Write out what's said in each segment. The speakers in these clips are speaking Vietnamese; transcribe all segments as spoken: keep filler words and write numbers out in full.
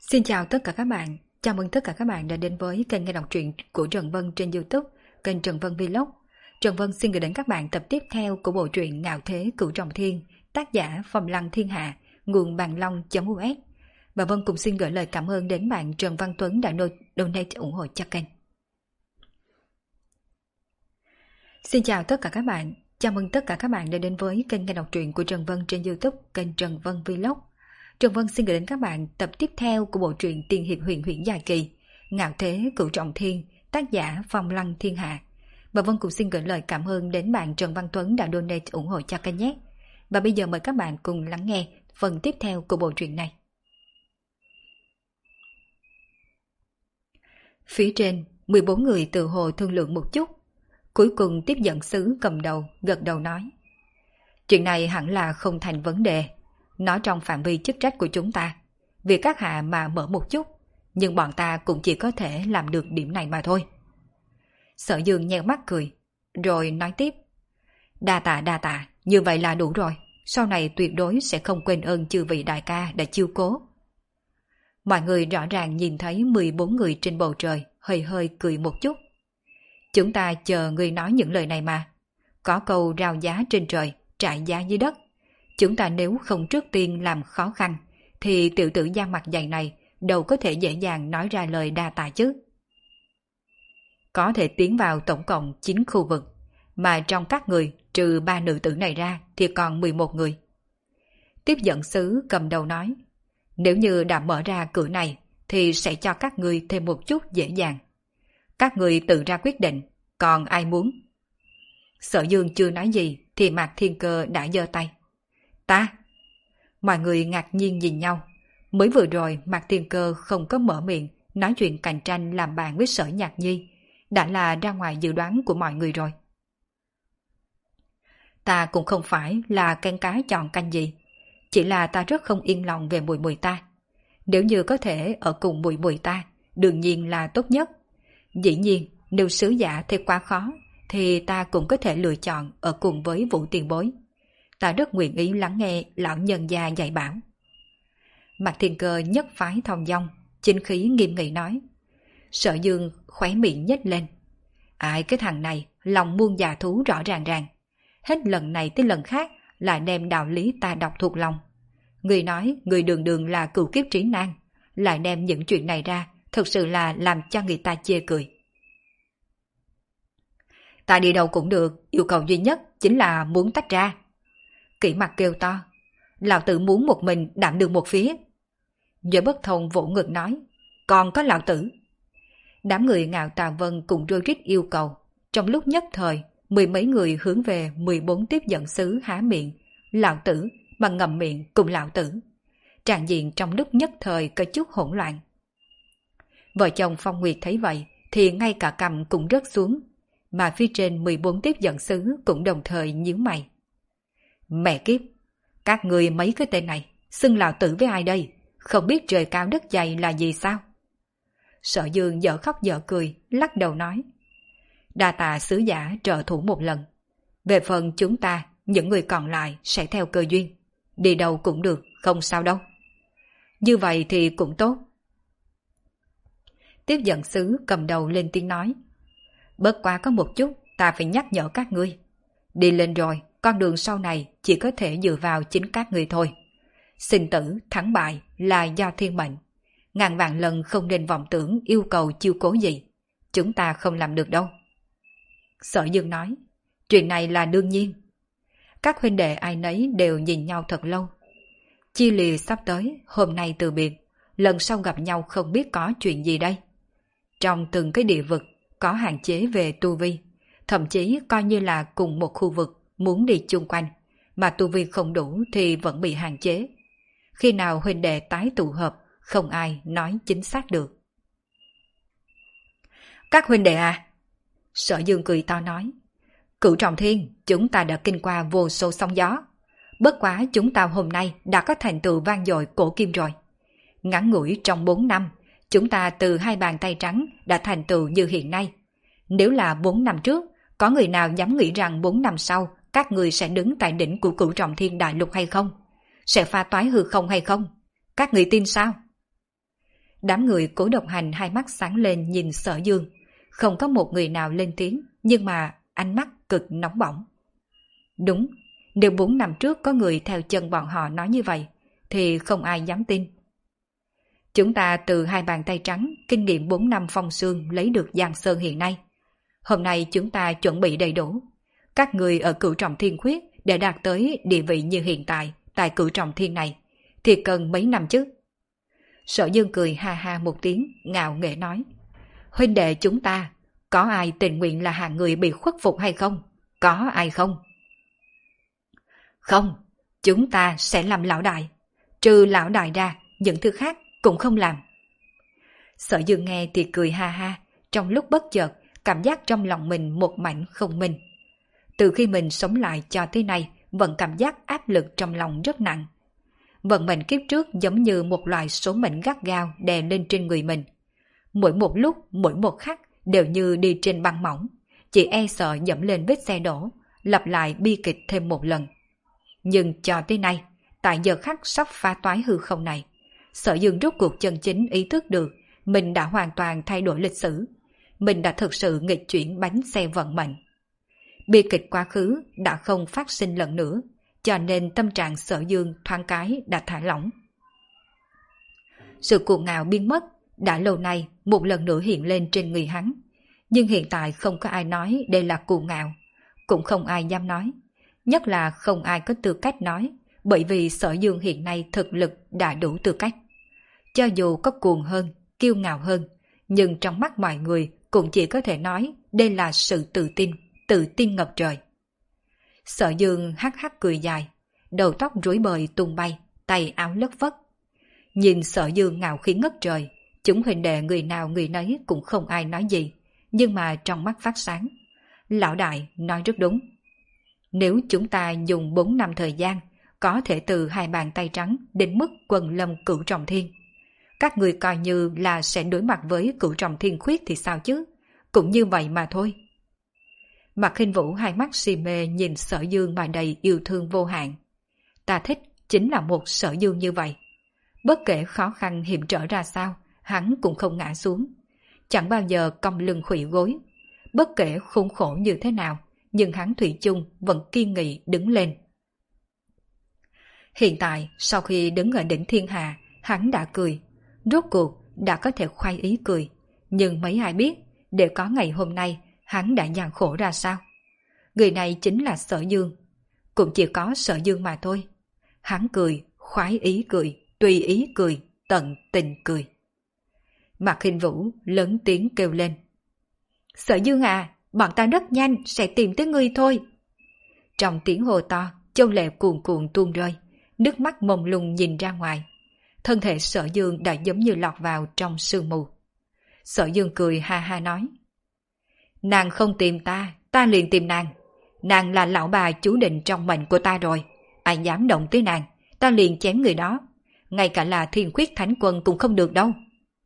Xin chào tất cả các bạn, chào mừng tất cả các bạn đã đến với kênh nghe đọc truyện của Trần Vân trên YouTube, kênh Trần Vân Vlog. Trần Vân xin gửi đến các bạn tập tiếp theo của bộ truyện Ngạo Thế Cửu Trọng Thiên, tác giả Phong Lăng Thiên Hạ, nguồn bàn long.us. Và Vân cũng xin gửi lời cảm ơn đến bạn Trần Văn Tuấn đã donate ủng hộ cho kênh. Xin chào tất cả các bạn, chào mừng tất cả các bạn đã đến với kênh nghe đọc truyện của Trần Vân trên YouTube, kênh Trần Vân Vlog. Trần Vân xin gửi đến các bạn tập tiếp theo của bộ truyện Tiên hiệp huyền huyễn dài kỳ Ngạo Thế Cửu Trọng Thiên, tác giả Phong Lăng Thiên Hạ. Và Vân cũng xin gửi lời cảm ơn đến bạn Trần Văn Tuấn đã donate ủng hộ cho kênh nhé. Và bây giờ mời các bạn cùng lắng nghe phần tiếp theo của bộ truyện này. Phía trên, mười bốn người tự hồ thương lượng một chút. Cuối cùng tiếp dẫn sứ cầm đầu gật đầu nói: chuyện này hẳn là không thành vấn đề. Nó trong phạm vi chức trách của chúng ta. Vì các hạ mà mở một chút, nhưng bọn ta cũng chỉ có thể làm được điểm này mà thôi. Sở Dương nheo mắt cười, rồi nói tiếp: đa tạ đa tạ, như vậy là đủ rồi. Sau này tuyệt đối sẽ không quên ơn chư vị đại ca đã chiêu cố. Mọi người rõ ràng nhìn thấy mười bốn người trên bầu trời, hơi hơi cười một chút. Chúng ta chờ người nói những lời này mà. Có câu rao giá trên trời, trại giá dưới đất. Chúng ta nếu không trước tiên làm khó khăn, thì tiểu tử da mặt dày này đâu có thể dễ dàng nói ra lời đa tạ chứ. Có thể tiến vào tổng cộng chín khu vực, mà trong các người trừ ba nữ tử này ra thì còn mười một người. Tiếp dẫn sứ cầm đầu nói: nếu như đã mở ra cửa này thì sẽ cho các người thêm một chút dễ dàng. Các người tự ra quyết định, còn ai muốn? Sở Dương chưa nói gì thì Mạc Thiên Cơ đã giơ tay. Ta! Mọi người ngạc nhiên nhìn nhau. Mới vừa rồi Mạc Thiên Cơ không có mở miệng nói chuyện cạnh tranh làm bạn với Sở Nhạc Nhi, đã là ra ngoài dự đoán của mọi người rồi. Ta cũng không phải là canh cá chọn canh gì, chỉ là ta rất không yên lòng về mùi mùi ta. Nếu như có thể ở cùng mùi mùi ta, đương nhiên là tốt nhất. Dĩ nhiên, nếu sứ giả thấy quá khó, thì ta cũng có thể lựa chọn ở cùng với Vũ Tiền Bối. Ta rất nguyện ý lắng nghe lão nhân gia dạy bảo. Mạc Thiên Cơ nhất phái thong dong, chính khí nghiêm nghị nói. Sở Dương khóe miệng nhếch lên. Ai cái thằng này, lòng muôn già thú rõ ràng ràng. Hết lần này tới lần khác lại đem đạo lý ta đọc thuộc lòng. Người nói người đường đường là cửu kiếp trí nan, lại đem những chuyện này ra, thực sự là làm cho người ta chê cười. Ta đi đâu cũng được, yêu cầu duy nhất chính là muốn tách ra. Kỷ Mặc kêu to, lão tử muốn một mình đảm đương một phía. Giới Bất Thông vỗ ngực nói, còn có lão tử. Đám người Ngạo Tà Vân cùng rối rít yêu cầu. Trong lúc nhất thời, mười mấy người hướng về mười bốn tiếp dẫn sứ há miệng, lão tử, mà ngậm miệng cùng lão tử. Trạng diện trong lúc nhất thời có chút hỗn loạn. Vợ chồng Phong Nguyệt thấy vậy thì ngay cả cằm cũng rớt xuống, mà phía trên mười bốn tiếp dẫn sứ cũng đồng thời nhíu mày. Mẹ kiếp, các người mấy cái tên này xưng lão tử với ai đây? Không biết trời cao đất dày là gì sao? Sở Dương dở khóc dở cười, lắc đầu nói, đa tạ sứ giả trợ thủ một lần. Về phần chúng ta, những người còn lại sẽ theo cơ duyên. Đi đâu cũng được, không sao đâu. Như vậy thì cũng tốt. Tiếp dẫn sứ cầm đầu lên tiếng nói, bất quá có một chút ta phải nhắc nhở các ngươi. Đi lên rồi, con đường sau này chỉ có thể dựa vào chính các ngươi thôi. Sinh tử, thắng bại là do thiên mệnh. Ngàn vạn lần không nên vọng tưởng yêu cầu chiêu cố gì. Chúng ta không làm được đâu. Sở Dương nói, chuyện này là đương nhiên. Các huynh đệ ai nấy đều nhìn nhau thật lâu. Chia lìa sắp tới, hôm nay từ biệt, lần sau gặp nhau không biết có chuyện gì đây. Trong từng cái địa vực có hạn chế về tu vi, thậm chí coi như là cùng một khu vực muốn đi chung quanh, mà tu vi không đủ thì vẫn bị hạn chế. Khi nào huynh đệ tái tụ hợp, không ai nói chính xác được. Các huynh đệ à, Sở Dương cười to nói, Cửu Trọng Thiên, chúng ta đã kinh qua vô số sóng gió. Bất quá chúng ta hôm nay đã có thành tựu vang dội cổ kim rồi. Ngắn ngủi trong bốn năm, chúng ta từ hai bàn tay trắng đã thành tựu như hiện nay. Nếu là bốn năm trước, có người nào dám nghĩ rằng bốn năm sau các người sẽ đứng tại đỉnh của Cửu Trọng Thiên đại lục hay không? Sẽ pha toái hư không hay không? Các người tin sao? Đám người Cố Độc Hành hai mắt sáng lên nhìn Sở Dương. Không có một người nào lên tiếng, nhưng mà ánh mắt cực nóng bỏng. Đúng, nếu bốn năm trước có người theo chân bọn họ nói như vậy, thì không ai dám tin. Chúng ta từ hai bàn tay trắng, kinh nghiệm bốn năm phong sương lấy được Giang Sơn hiện nay. Hôm nay chúng ta chuẩn bị đầy đủ. Các người ở Cửu Trọng Thiên Khuyết để đạt tới địa vị như hiện tại tại Cửu Trọng Thiên này, thì cần mấy năm chứ? Sở Dương cười ha ha một tiếng, ngạo nghễ nói. Huynh đệ chúng ta, có ai tình nguyện là hạng người bị khuất phục hay không? Có ai không? Không, chúng ta sẽ làm lão đại. Trừ lão đại ra, những thứ khác cũng không làm. Sở Dương nghe thì cười ha ha, trong lúc bất chợt, cảm giác trong lòng mình một mảnh không minh. Từ khi mình sống lại cho tới nay, vẫn cảm giác áp lực trong lòng rất nặng. Vận mệnh kiếp trước giống như một loại số mệnh gắt gao đè lên trên người mình. Mỗi một lúc, mỗi một khắc đều như đi trên băng mỏng, chỉ e sợ dẫm lên vết xe đổ, lặp lại bi kịch thêm một lần. Nhưng cho tới nay, tại giờ khắc sắp phá toái hư không này, Sở Dương rốt cuộc chân chính ý thức được mình đã hoàn toàn thay đổi lịch sử. Mình đã thực sự nghịch chuyển bánh xe vận mệnh. Bi kịch quá khứ đã không phát sinh lần nữa, cho nên tâm trạng Sở Dương thoáng cái đã thả lỏng. Sự cuồng ngạo biến mất, đã lâu nay một lần nữa hiện lên trên người hắn. Nhưng hiện tại không có ai nói đây là cuồng ngạo, cũng không ai dám nói. Nhất là không ai có tư cách nói, bởi vì Sở Dương hiện nay thực lực đã đủ tư cách. Cho dù có cuồng hơn, kiêu ngạo hơn, nhưng trong mắt mọi người cũng chỉ có thể nói đây là sự tự tin, tự tin ngập trời. Sở Dương hắc hắc cười dài, đầu tóc rối bời tung bay, tay áo lất phất. Nhìn Sở Dương ngạo khí ngất trời, chúng huynh đệ người nào người nấy cũng không ai nói gì, nhưng mà trong mắt phát sáng. Lão đại nói rất đúng. Nếu chúng ta dùng bốn năm thời gian, có thể từ hai bàn tay trắng đến mức quần lâm Cửu Trọng Thiên. Các người coi như là sẽ đối mặt với Cửu Trọng Thiên Khuyết thì sao chứ? Cũng như vậy mà thôi. Mạc Khinh Vũ hai mắt si mê nhìn Sở Dương mà đầy yêu thương vô hạn. Ta thích chính là một Sở Dương như vậy. Bất kể khó khăn hiểm trở ra sao, hắn cũng không ngã xuống. Chẳng bao giờ cong lưng khuỵu gối. Bất kể khốn khổ như thế nào, nhưng hắn thủy chung vẫn kiên nghị đứng lên. Hiện tại, sau khi đứng ở đỉnh thiên hà, hắn đã cười. Rốt cuộc đã có thể khoái ý cười. Nhưng mấy ai biết, để có ngày hôm nay, hắn đã gian khổ ra sao? Người này chính là Sở Dương. Cũng chỉ có Sở Dương mà thôi. Hắn cười, khoái ý cười, tùy ý cười, tận tình cười. Mạc Khinh Vũ lớn tiếng kêu lên. Sở Dương à, bọn ta rất nhanh sẽ tìm tới ngươi thôi. Trong tiếng hồ to, châu lệ cuồn cuộn tuôn rơi, nước mắt mông lung nhìn ra ngoài. Thân thể Sở Dương đã giống như lọt vào trong sương mù. Sở Dương cười ha ha nói. Nàng không tìm ta, ta liền tìm nàng. Nàng là lão bà chú định trong mệnh của ta rồi. Ai dám động tới nàng, ta liền chém người đó. Ngay cả là Thiên Khuyết Thánh Quân cũng không được đâu.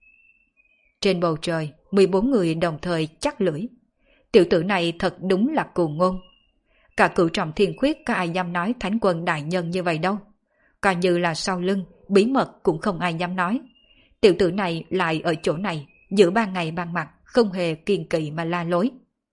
Trên bầu trời, mười bốn người đồng thời chắc lưỡi. Tiểu tử này thật đúng là cuồng ngôn. Cả Cửu Trọng Thiên Khuyết có ai dám nói Thánh Quân đại nhân như vậy đâu. Coi như là sau lưng, bí mật cũng không ai dám nói. Tiểu tử này lại ở chỗ này, giữa ban ngày ban mặt, không hề kiêng kỵ mà la lối.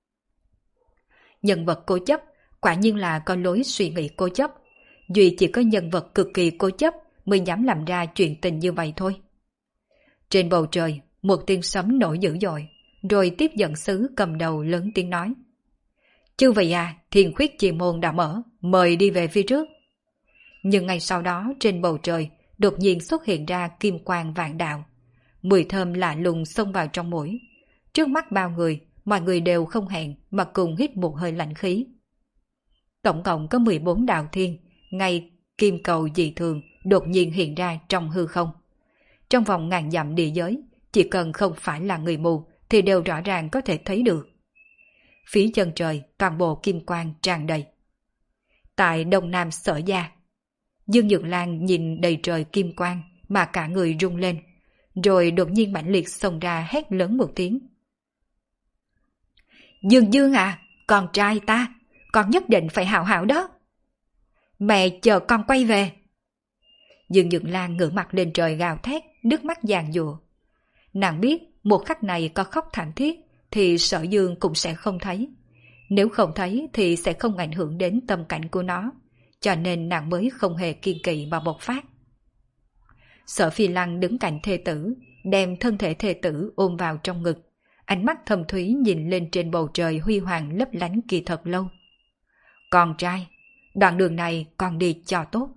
Nhân vật cố chấp, quả nhiên là có lối suy nghĩ cố chấp. Duy chỉ có nhân vật cực kỳ cố chấp mới dám làm ra chuyện tình như vậy thôi. Trên bầu trời, một tiếng sấm nổi dữ dội, rồi tiếp dẫn sứ cầm đầu lớn tiếng nói. Chư vị à, Thiên Khuyết Chi Môn đã mở, mời đi về phía trước. Nhưng ngay sau đó trên bầu trời đột nhiên xuất hiện ra kim quang vạn đạo. Mùi thơm lạ lùng xông vào trong mũi. Trước mắt bao người, mọi người đều không hẹn mà cùng hít một hơi lạnh khí. Tổng cộng có mười bốn đạo thiên, ngay kim cầu dị thường đột nhiên hiện ra trong hư không. Trong vòng ngàn dặm địa giới, chỉ cần không phải là người mù thì đều rõ ràng có thể thấy được. Phía chân trời toàn bộ kim quang tràn đầy. Tại đông nam Sở Gia, Dương Nhược Lan nhìn đầy trời kim quang mà cả người rung lên, rồi đột nhiên mãnh liệt xông ra hét lớn một tiếng. Dương Dương à, con trai ta, con nhất định phải hảo hảo đó. Mẹ chờ con quay về. Dương Nhược Lan ngửa mặt lên trời gào thét, nước mắt giàn giụa. Nàng biết một khắc này có khóc thảm thiết thì Sở Dương cũng sẽ không thấy. Nếu không thấy thì sẽ không ảnh hưởng đến tâm cảnh của nó, cho nên nàng mới không hề kiên kỵ mà bộc phát. Sở Phi Lăng đứng cạnh thê tử, đem thân thể thê tử ôm vào trong ngực, ánh mắt thâm thúy nhìn lên trên bầu trời huy hoàng lấp lánh kia thật lâu. Con trai, đoạn đường này con đi cho tốt.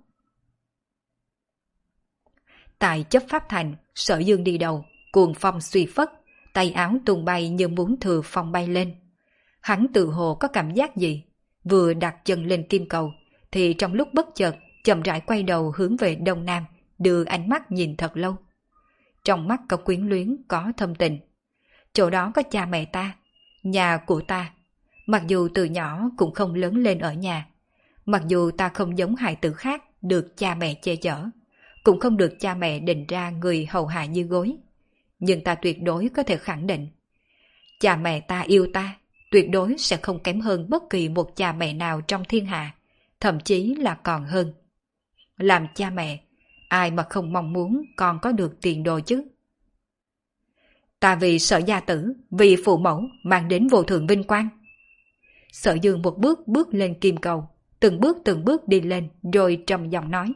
Tại chấp pháp thành, Sở Dương đi đầu, cuồng phong suy phất, tay áo tung bay như muốn thừa phong bay lên. Hắn tự hồ có cảm giác gì, vừa đặt chân lên kim cầu, thì trong lúc bất chợt chậm rãi quay đầu hướng về đông nam, đưa ánh mắt nhìn thật lâu. Trong mắt có quyến luyến, có thâm tình. Chỗ đó có cha mẹ ta, nhà của ta. Mặc dù từ nhỏ cũng không lớn lên ở nhà, mặc dù ta không giống hài tử khác được cha mẹ che chở, cũng không được cha mẹ định ra người hầu hạ như gối, nhưng ta tuyệt đối có thể khẳng định, cha mẹ ta yêu ta, tuyệt đối sẽ không kém hơn bất kỳ một cha mẹ nào trong thiên hạ, thậm chí là còn hơn. Làm cha mẹ, ai mà không mong muốn con có được tiền đồ chứ? Ta vì Sở gia tử, vì phụ mẫu mang đến vô thượng vinh quang. Sở Dương một bước bước lên kim cầu, từng bước từng bước đi lên rồi trầm giọng nói.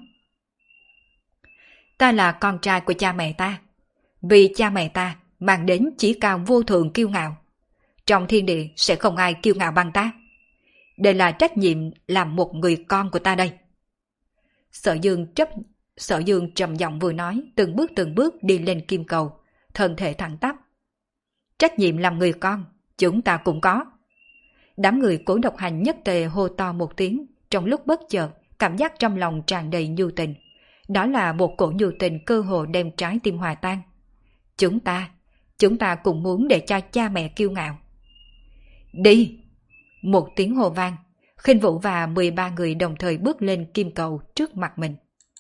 Ta là con trai của cha mẹ ta, vì cha mẹ ta mang đến chỉ cao vô thượng kiêu ngạo. Trong thiên địa sẽ không ai kiêu ngạo bằng ta. Đây là trách nhiệm làm một người con của ta đây. Sở Dương chấp Sở Dương trầm giọng vừa nói, từng bước từng bước đi lên kim cầu, thân thể thẳng tắp. Trách nhiệm làm người con, chúng ta cũng có. Đám người Cố Độc Hành nhất tề hô to một tiếng, trong lúc bất chợt, cảm giác trong lòng tràn đầy nhu tình. Đó là một cổ nhu tình cơ hồ đem trái tim hòa tan. Chúng ta, chúng ta cũng muốn để cho cha mẹ kiêu ngạo. Đi! Một tiếng hô vang, Khinh Vũ và mười ba người đồng thời bước lên kim cầu trước mặt mình.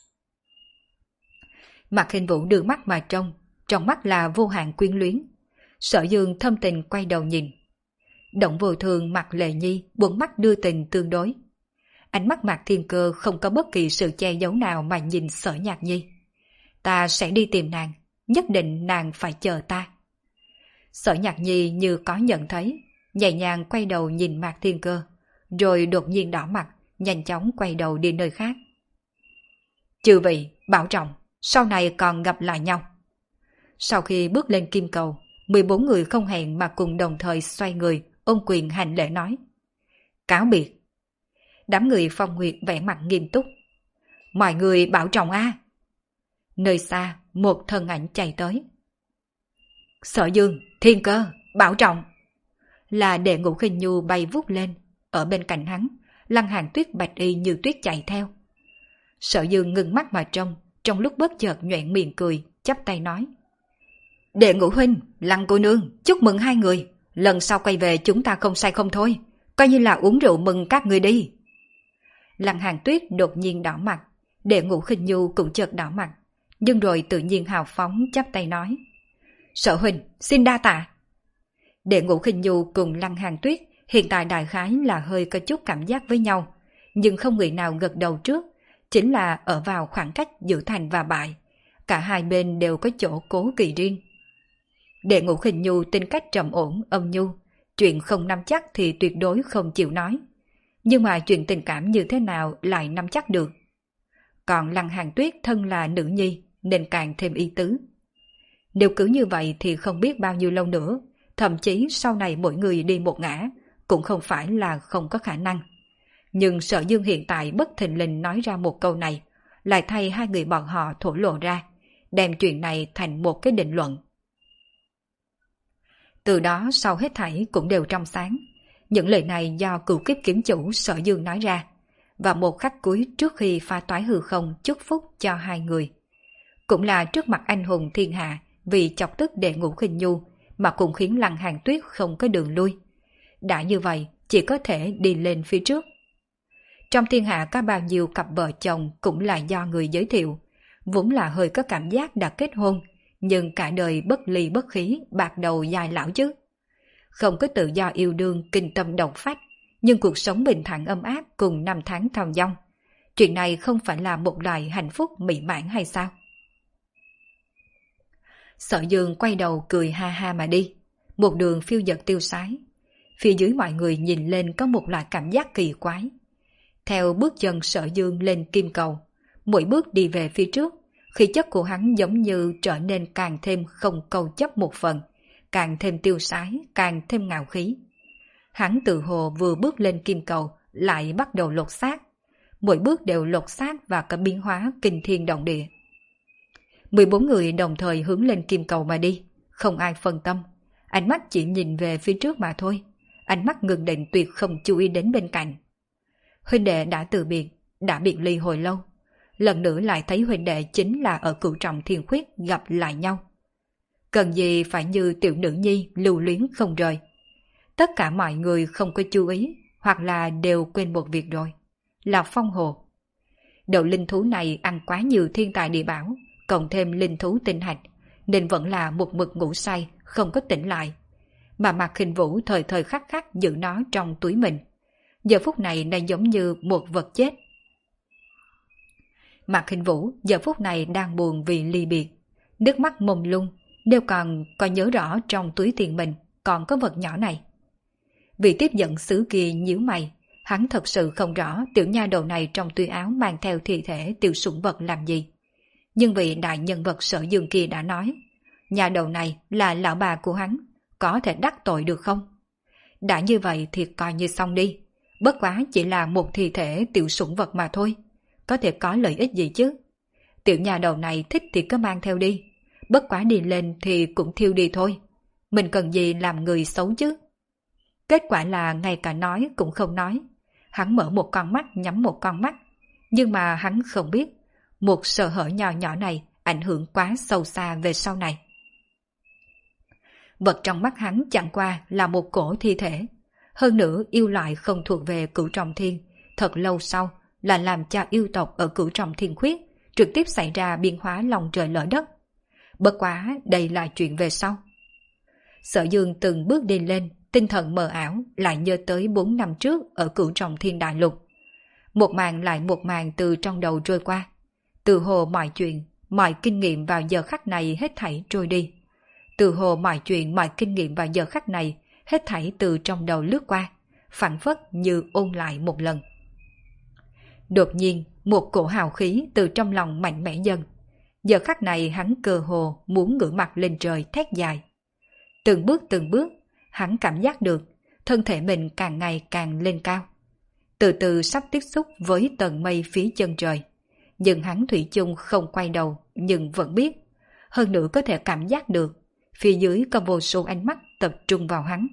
Mạc Khinh Vũ đưa mắt mà trông, trong mắt là vô hạn quyến luyến. Sở Dương thâm tình quay đầu nhìn. Động Vô Thường Mạc Lệ Nhi buồn mắt đưa tình tương đối. Ánh mắt Mạc Thiên Cơ không có bất kỳ sự che giấu nào mà nhìn Sở Nhạc Nhi. Ta sẽ đi tìm nàng, nhất định nàng phải chờ ta. Sở Nhạc Nhi như có nhận thấy, nhẹ nhàng quay đầu nhìn Mạc Thiên Cơ, rồi đột nhiên đỏ mặt, nhanh chóng quay đầu đi nơi khác. Chư vị, bảo trọng, sau này còn gặp lại nhau. Sau khi bước lên kim cầu, mười bốn người không hẹn mà cùng đồng thời xoay người, ôm quyền hành lễ nói. Cáo biệt. Đám người Phong Nguyệt vẻ mặt nghiêm túc. Mọi người bảo trọng a. Nơi xa, một thân ảnh chạy tới. Sở Dương, Thiên Cơ, bảo trọng. Là Đệ Ngũ Khinh Nhu bay vút lên, ở bên cạnh hắn, Lăng Hàn Tuyết bạch y như tuyết chạy theo. Sở Dương ngừng mắt mà trông, trong lúc bất chợt nhoẻn miệng cười, chắp tay nói. Đệ Ngũ huynh, Lăng cô nương, chúc mừng hai người, lần sau quay về chúng ta không sai không thôi, coi như là uống rượu mừng các người đi. Lăng Hàn Tuyết đột nhiên đỏ mặt, Đệ Ngũ Khinh Nhu cũng chợt đỏ mặt, nhưng rồi tự nhiên hào phóng chắp tay nói. Sở huynh, xin đa tạ. Đệ Ngũ Khinh Nhu cùng Lăng Hàn Tuyết hiện tại đại khái là hơi có chút cảm giác với nhau, nhưng không người nào gật đầu trước, chính là ở vào khoảng cách giữa thành và bại. Cả hai bên đều có chỗ cố kỵ riêng. Đệ Ngũ Khinh Nhu tính cách trầm ổn, âm nhu, chuyện không nắm chắc thì tuyệt đối không chịu nói. Nhưng mà chuyện tình cảm như thế nào lại nắm chắc được. Còn Lăng Hàn Tuyết thân là nữ nhi nên càng thêm ý tứ. Nếu cứ như vậy thì không biết bao nhiêu lâu nữa, thậm chí sau này mỗi người đi một ngã, cũng không phải là không có khả năng. Nhưng Sở Dương hiện tại bất thình lình nói ra một câu này, lại thay hai người bọn họ thổ lộ ra, đem chuyện này thành một cái định luận. Từ đó sau hết thảy cũng đều trong sáng. Những lời này do cựu kiếp kiếm chủ Sở Dương nói ra, và một khắc cuối trước khi pha toái hư không chúc phúc cho hai người. Cũng là trước mặt anh hùng thiên hạ vì chọc tức Đệ Ngũ Khinh Nhu mà cũng khiến Lăng Hàn Tuyết không có đường lui. Đã như vậy, chỉ có thể đi lên phía trước. Trong thiên hạ có bao nhiêu cặp vợ chồng cũng là do người giới thiệu, vốn là hơi có cảm giác đã kết hôn, nhưng cả đời bất ly bất khí, bạc đầu dài lão chứ. Không có tự do yêu đương kinh tâm động phách, nhưng cuộc sống bình thản ấm áp cùng năm tháng thong dong. Chuyện này không phải là một loại hạnh phúc mỹ mãn hay sao? Sở Dương quay đầu cười ha ha mà đi, một đường phiêu dật tiêu sái. Phía dưới mọi người nhìn lên có một loại cảm giác kỳ quái. Theo bước chân Sở Dương lên kim cầu, mỗi bước đi về phía trước, khí chất của hắn giống như trở nên càng thêm không câu chấp một phần, càng thêm tiêu sái, càng thêm ngạo khí. Hắn tự hồ vừa bước lên kim cầu lại bắt đầu lột xác. Mỗi bước đều lột xác và có biến hóa kinh thiên động địa. mười bốn người đồng thời hướng lên kim cầu mà đi, không ai phân tâm. Ánh mắt chỉ nhìn về phía trước mà thôi. Ánh mắt ngừng định tuyệt không chú ý đến bên cạnh. Huynh đệ đã từ biệt, đã biệt ly hồi lâu. Lần nữa lại thấy huynh đệ chính là ở Cửu Trọng Thiên Khuyết gặp lại nhau. Cần gì phải như tiểu nữ nhi lưu luyến không rời. Tất cả mọi người không có chú ý, hoặc là đều quên một việc rồi. Là phong hồ. Đầu linh thú này ăn quá nhiều thiên tài địa bảo, cộng thêm linh thú tinh hạch, nên vẫn là một mực ngủ say, không có tỉnh lại. Mà Mạc Khinh Vũ thời thời khắc khắc giữ nó trong túi mình. Giờ phút này đang giống như một vật chết. Mạc Khinh Vũ giờ phút này đang buồn vì ly biệt, nước mắt mông lung, nếu còn có nhớ rõ trong túi tiền mình còn có vật nhỏ này. Vị tiếp dẫn sứ kia nhíu mày, hắn thật sự không rõ tiểu nha đầu này trong túi áo mang theo thi thể tiểu sủng vật làm gì. Nhưng vị đại nhân vật Sở Dương kia đã nói, nhà đầu này là lão bà của hắn, có thể đắc tội được không? Đã như vậy thì coi như xong đi, bất quá chỉ là một thi thể tiểu sủng vật mà thôi, có thể có lợi ích gì chứ? Tiểu nhà đầu này thích thì cứ mang theo đi, bất quá đi lên thì cũng thiêu đi thôi, mình cần gì làm người xấu chứ? Kết quả là ngay cả nói cũng không nói, hắn mở một con mắt nhắm một con mắt, nhưng mà hắn không biết, một sơ hở nhỏ nhỏ này ảnh hưởng quá sâu xa về sau này. Vật trong mắt hắn chẳng qua là một cổ thi thể, hơn nữa yêu loại không thuộc về Cửu Trọng Thiên, thật lâu sau là làm cho yêu tộc ở Cửu Trọng Thiên Khuyết trực tiếp xảy ra biến hóa lòng trời lở đất. Bất quá đây là chuyện về sau. Sở Dương từng bước đi lên, tinh thần mờ ảo lại nhớ tới bốn năm trước ở Cửu Trọng Thiên Đại Lục. Một màn lại một màn từ trong đầu trôi qua. Từ hồ mọi chuyện, mọi kinh nghiệm vào giờ khắc này hết thảy trôi đi. Từ hồ mọi chuyện, mọi kinh nghiệm vào giờ khắc này hết thảy từ trong đầu lướt qua, phảng phất như ôn lại một lần. Đột nhiên, một cổ hào khí từ trong lòng mạnh mẽ dần. Giờ khắc này hắn cơ hồ muốn ngửa mặt lên trời thét dài. Từng bước từng bước, hắn cảm giác được thân thể mình càng ngày càng lên cao. Từ từ sắp tiếp xúc với tầng mây phía chân trời. Nhưng hắn thủy chung không quay đầu, nhưng vẫn biết. Hơn nữa có thể cảm giác được, phía dưới có vô số ánh mắt tập trung vào hắn.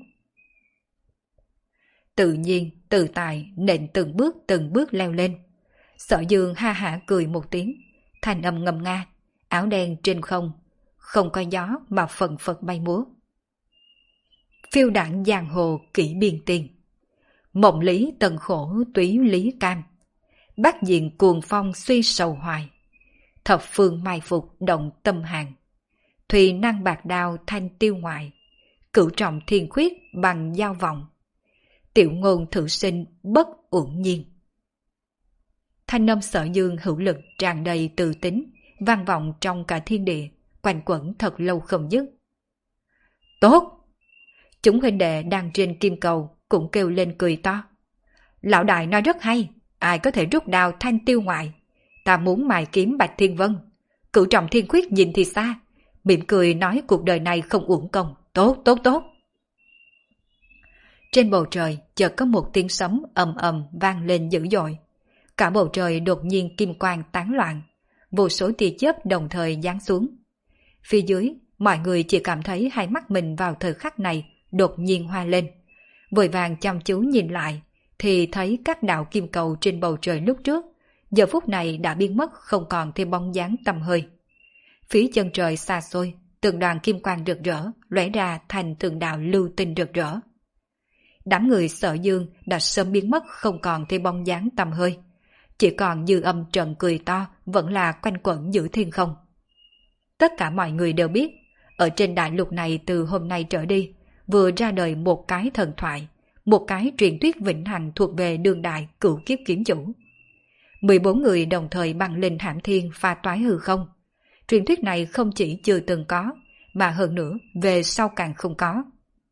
Tự nhiên, tự tại, nện từng bước từng bước leo lên. Sở Dương ha hả cười một tiếng, thanh âm ngâm nga, áo đen trên không, không có gió mà phần phật bay múa. Phiêu đảng giang hồ kỷ biên tiền, mộng lý tần khổ túy lý cam, bát diện cuồng phong suy sầu hoài, thập phương mai phục động tâm hàng, thùy năng bạc đao thanh tiêu ngoại, Cửu Trọng Thiên Khuyết bằng giao vọng, tiểu ngôn thử sinh bất uổng nhiên. Thanh âm Sở Dương hữu lực tràn đầy tự tính, vang vọng trong cả thiên địa, quanh quẩn thật lâu không dứt. Tốt! Chúng huynh đệ đang trên kim cầu cũng kêu lên cười to. Lão đại nói rất hay, ai có thể rút đao thanh tiêu ngoại, ta muốn mài kiếm Bạch Thiên Vân. Cửu Trọng Thiên Khuyết nhìn thì xa, mỉm cười nói cuộc đời này không uổng công, tốt tốt tốt. Trên bầu trời chợt có một tiếng sấm ầm ầm vang lên dữ dội. Cả bầu trời đột nhiên kim quang tán loạn, vô số tia chớp đồng thời giáng xuống. Phía dưới, mọi người chỉ cảm thấy hai mắt mình vào thời khắc này đột nhiên hoa lên. Vội vàng chăm chú nhìn lại, thì thấy các đạo kim cầu trên bầu trời lúc trước, giờ phút này đã biến mất không còn thêm bóng dáng tăm hơi. Phía chân trời xa xôi, từng đoàn kim quang rực rỡ, lóe ra thành từng đạo lưu tinh rực rỡ. Đám người Sở Dương đã sớm biến mất không còn thêm bóng dáng tăm hơi. Chỉ còn dư âm trận cười to vẫn là quanh quẩn giữa thiên không. Tất cả mọi người đều biết, ở trên đại lục này từ hôm nay trở đi, vừa ra đời một cái thần thoại, một cái truyền thuyết vĩnh hằng thuộc về đương đại cửu kiếp kiếm chủ. mười bốn người đồng thời băng lên hãm thiên pha toái hư không. Truyền thuyết này không chỉ chưa từng có, mà hơn nữa về sau càng không có.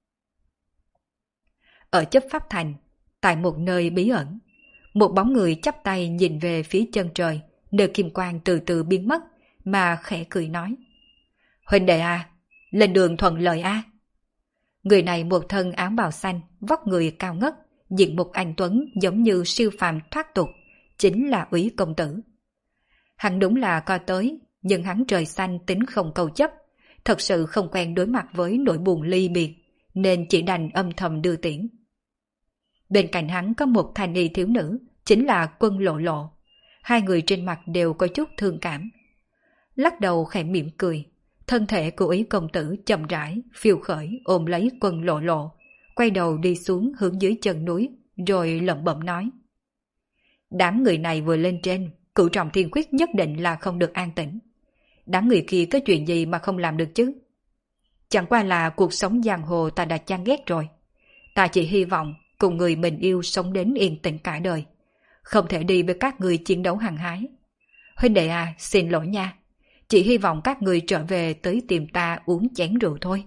Ở chấp pháp thành, tại một nơi bí ẩn, một bóng người chắp tay nhìn về phía chân trời, nơi kim quang từ từ biến mất, mà khẽ cười nói. Huynh đệ à, lên đường thuận lợi a. Người này một thân áo bào xanh, vóc người cao ngất, diện mục anh tuấn giống như siêu phàm thoát tục, chính là Úy công tử. Hắn đúng là coi tới, nhưng hắn trời xanh tính không câu chấp, thật sự không quen đối mặt với nỗi buồn ly biệt, nên chỉ đành âm thầm đưa tiễn. Bên cạnh hắn có một thanh y thiếu nữ, chính là Quân Lộ Lộ. Hai người trên mặt đều có chút thương cảm. Lắc đầu khẽ mỉm cười, thân thể của Úy công tử chậm rãi, phiêu khởi ôm lấy Quân Lộ Lộ, quay đầu đi xuống hướng dưới chân núi, rồi lẩm bẩm nói. Đám người này vừa lên trên, cửu trọng thiên quyết nhất định là không được an tĩnh. Đám người kia có chuyện gì mà không làm được chứ? Chẳng qua là cuộc sống giang hồ ta đã chán ghét rồi. Ta chỉ hy vọng cùng người mình yêu sống đến yên tĩnh cả đời. Không thể đi với các người chiến đấu hăng hái. Huynh đệ à, xin lỗi nha. Chỉ hy vọng các người trở về tới tìm ta uống chén rượu thôi.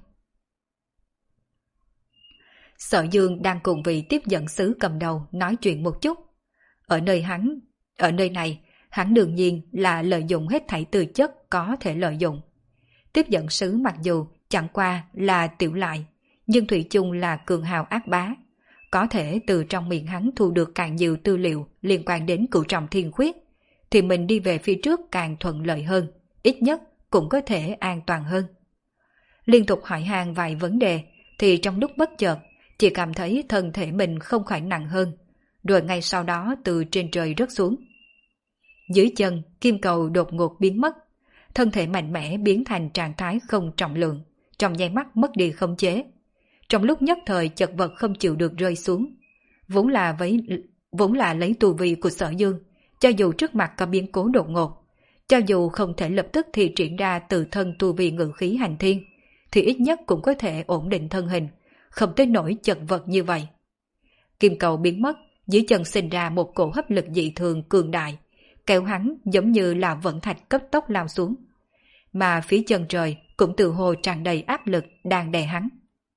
Sở Dương đang cùng vị tiếp dẫn sứ cầm đầu nói chuyện một chút. Ở nơi hắn, ở nơi này, hắn đương nhiên là lợi dụng hết thảy tư chất có thể lợi dụng. Tiếp dẫn sứ mặc dù chẳng qua là tiểu lại, nhưng thủy chung là cường hào ác bá. Có thể từ trong miệng hắn thu được càng nhiều tư liệu liên quan đến cửu trọng thiên khuyết, thì mình đi về phía trước càng thuận lợi hơn, ít nhất cũng có thể an toàn hơn. Liên tục hỏi han vài vấn đề, thì trong lúc bất chợt, chỉ cảm thấy thân thể mình không khỏi nặng hơn, rồi ngay sau đó từ trên trời rớt xuống. Dưới chân, kim cầu đột ngột biến mất, thân thể mạnh mẽ biến thành trạng thái không trọng lượng, trong nháy mắt mất đi khống chế. Trong lúc nhất thời chật vật không chịu được rơi xuống, vốn là với vốn là lấy tu vi của Sở Dương, cho dù trước mặt có biến cố đột ngột, cho dù không thể lập tức thì triển ra từ thân tu vi ngự khí hành thiên, thì ít nhất cũng có thể ổn định thân hình, không tới nỗi chật vật như vậy. Kim cầu biến mất, dưới chân sinh ra một cổ hấp lực dị thường cường đại, kéo hắn giống như là vận thạch cấp tốc lao xuống. Mà phía chân trời cũng từ hồ tràn đầy áp lực đang đè hắn.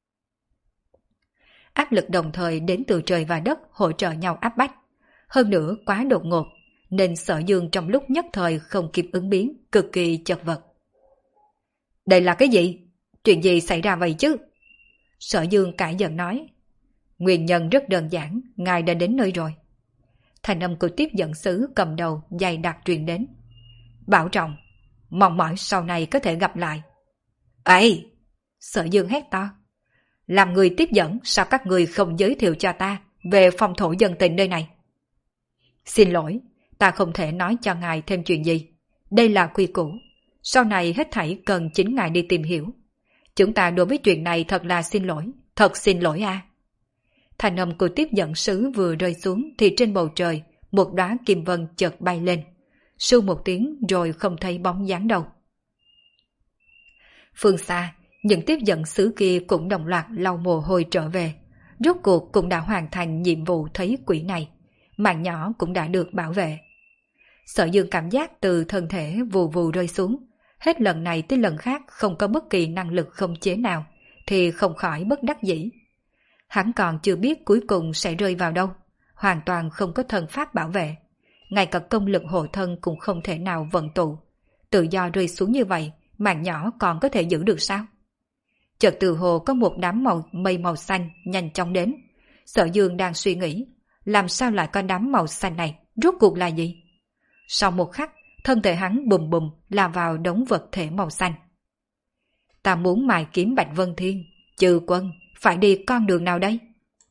Áp lực đồng thời đến từ trời và đất hỗ trợ nhau áp bách. Hơn nữa quá đột ngột, nên Sở Dương trong lúc nhất thời không kịp ứng biến, cực kỳ chật vật. Đây là cái gì? Chuyện gì xảy ra vậy chứ? Sở Dương cãi giận nói. Nguyên nhân rất đơn giản, ngài đã đến nơi rồi. Thành âm của tiếp dẫn sứ cầm đầu dày đặc truyền đến. Bảo trọng, mong mỏi sau này có thể gặp lại. Ê! Sở Dương hét to. Làm người tiếp dẫn, sao các người không giới thiệu cho ta về phong thổ dân tình nơi này? Xin lỗi, ta không thể nói cho ngài thêm chuyện gì. Đây là quy củ. Sau này hết thảy cần chính ngài đi tìm hiểu. Chúng ta đối với chuyện này thật là xin lỗi, thật xin lỗi a. À. Thành âm của tiếp dẫn sứ vừa rơi xuống thì trên bầu trời một đóa kim vân chợt bay lên. Su một tiếng rồi không thấy bóng dáng đâu. Phương xa, những tiếp dẫn sứ kia cũng đồng loạt lau mồ hôi trở về. Rốt cuộc cũng đã hoàn thành nhiệm vụ thấy quỷ này. Mạng nhỏ cũng đã được bảo vệ. Sở Dương cảm giác từ thân thể vù vù rơi xuống. Hết lần này tới lần khác không có bất kỳ năng lực không chế nào, thì không khỏi bất đắc dĩ. Hắn còn chưa biết cuối cùng sẽ rơi vào đâu. Hoàn toàn không có thần pháp bảo vệ. Ngay cả công lực hộ thân cũng không thể nào vận tụ. Tự do rơi xuống như vậy, mạng nhỏ còn có thể giữ được sao? Chợt từ hồ có một đám màu mây màu xanh nhanh chóng đến. Sở Dương đang suy nghĩ, làm sao lại có đám màu xanh này, rốt cuộc là gì? Sau một khắc, thân thể hắn bùm bùm lao vào đống vật thể màu xanh. Ta muốn mài kiếm Bạch Vân Thiên, Chư Quân, phải đi con đường nào đây?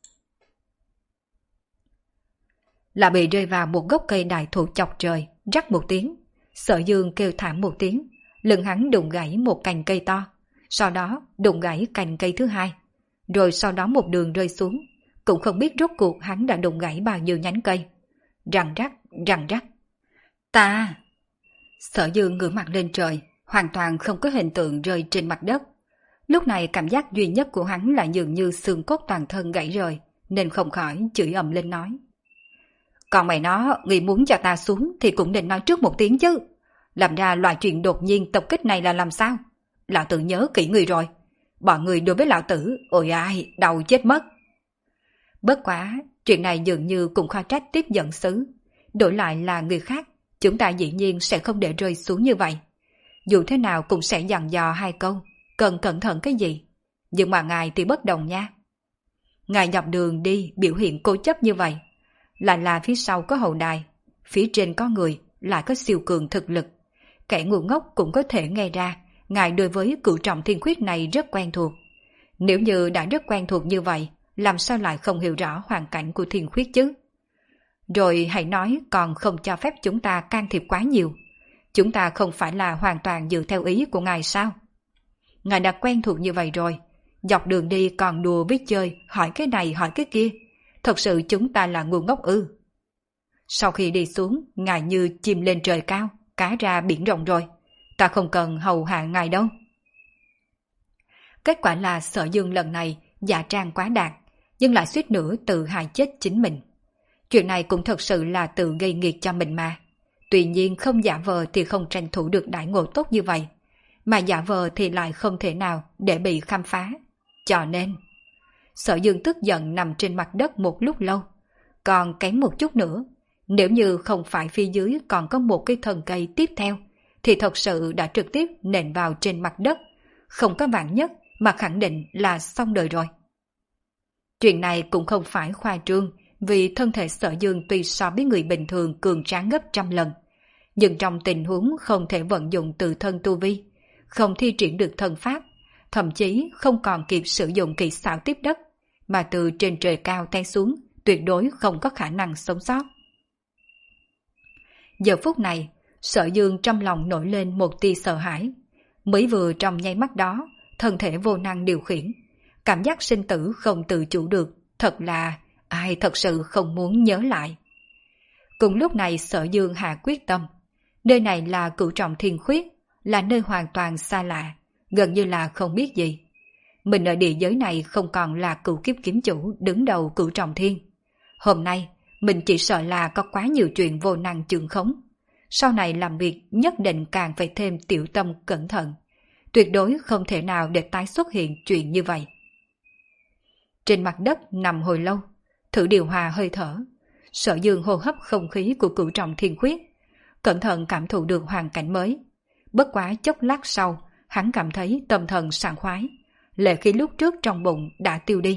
Là bị rơi vào một gốc cây đại thụ chọc trời, rắc một tiếng. Sở Dương kêu thảm một tiếng, lưng hắn đụng gãy một cành cây to, sau đó đụng gãy cành cây thứ hai, rồi sau đó một đường rơi xuống, cũng không biết rốt cuộc hắn đã đụng gãy bao nhiêu nhánh cây. Răng rắc, răng rắc. Ta! Sở Dương ngửa mặt lên trời, hoàn toàn không có hình tượng rơi trên mặt đất. Lúc này cảm giác duy nhất của hắn là dường như xương cốt toàn thân gãy rời, nên không khỏi chửi ầm lên nói. Còn mày nó, người muốn cho ta xuống thì cũng nên nói trước một tiếng chứ. Làm ra loại chuyện đột nhiên tập kích này là làm sao? lão tử nhớ kỹ người rồi. Bọn người đối với lão tử, ôi ai, đau chết mất. Bất quá, chuyện này dường như cũng khó trách tiếp dẫn sứ. Đổi lại là người khác, chúng ta dĩ nhiên sẽ không để rơi xuống như vậy. Dù thế nào cũng sẽ dặn dò hai câu, cần cẩn thận cái gì. Nhưng mà ngài thì bất đồng nha. Ngài dọc đường đi biểu hiện cố chấp như vậy, lại là phía sau có hậu đài, phía trên có người, lại có siêu cường thực lực. Kẻ ngu ngốc cũng có thể nghe ra, ngài đối với cửu trọng thiên khuyết này rất quen thuộc. Nếu như đã rất quen thuộc như vậy, làm sao lại không hiểu rõ hoàn cảnh của thiên khuyết chứ? Rồi hãy nói còn không cho phép chúng ta can thiệp quá nhiều. Chúng ta không phải là hoàn toàn dựa theo ý của ngài sao? Ngài đã quen thuộc như vậy rồi, dọc đường đi còn đùa với chơi, hỏi cái này hỏi cái kia. Thật sự chúng ta là ngu ngốc ư? Sau khi đi xuống, ngài như chim lên trời cao, cá ra biển rộng rồi. Ta không cần hầu hạ ngài đâu. Kết quả là Sở Dương lần này giả trang quá đạt, nhưng lại suýt nữa tự hại chết chính mình. Chuyện này cũng thật sự là tự gây nghiệt cho mình mà. Tuy nhiên không giả vờ thì không tranh thủ được đãi ngộ tốt như vậy, mà giả vờ thì lại không thể nào để bị khám phá. Cho nên, Sở Dương tức giận nằm trên mặt đất một lúc lâu. Còn kém một chút nữa, nếu như không phải phía dưới còn có một cái thân cây tiếp theo, thì thật sự đã trực tiếp nện vào trên mặt đất. Không có vạn nhất mà khẳng định là xong đời rồi. Chuyện này cũng không phải khoa trương, vì thân thể Sở Dương tuy so với người bình thường cường tráng gấp trăm lần, nhưng trong tình huống không thể vận dụng tự thân tu vi, không thi triển được thân pháp, thậm chí không còn kịp sử dụng kỹ xảo tiếp đất, mà từ trên trời cao té xuống, tuyệt đối không có khả năng sống sót. Giờ phút này, Sở Dương trong lòng nổi lên một tia sợ hãi. Mới vừa trong nháy mắt đó, thân thể vô năng điều khiển, cảm giác sinh tử không tự chủ được, thật là ai thật sự không muốn nhớ lại. Cùng lúc này Sở Dương hạ quyết tâm, nơi này là cửu trọng thiên khuyết, là nơi hoàn toàn xa lạ, gần như là không biết gì. Mình ở địa giới này không còn là cửu kiếp kiếm chủ đứng đầu cửu trọng thiên. Hôm nay, mình chỉ sợ là có quá nhiều chuyện vô năng chưởng khống. Sau này làm việc nhất định càng phải thêm tiểu tâm cẩn thận. Tuyệt đối không thể nào để tái xuất hiện chuyện như vậy. Trên mặt đất nằm hồi lâu, thử điều hòa hơi thở. Sở Dương hô hấp không khí của cửu trọng thiên khuyết, cẩn thận cảm thụ được hoàn cảnh mới. Bất quá chốc lát sau, hắn cảm thấy tâm thần sảng khoái, lệ khí lúc trước trong bụng đã tiêu đi.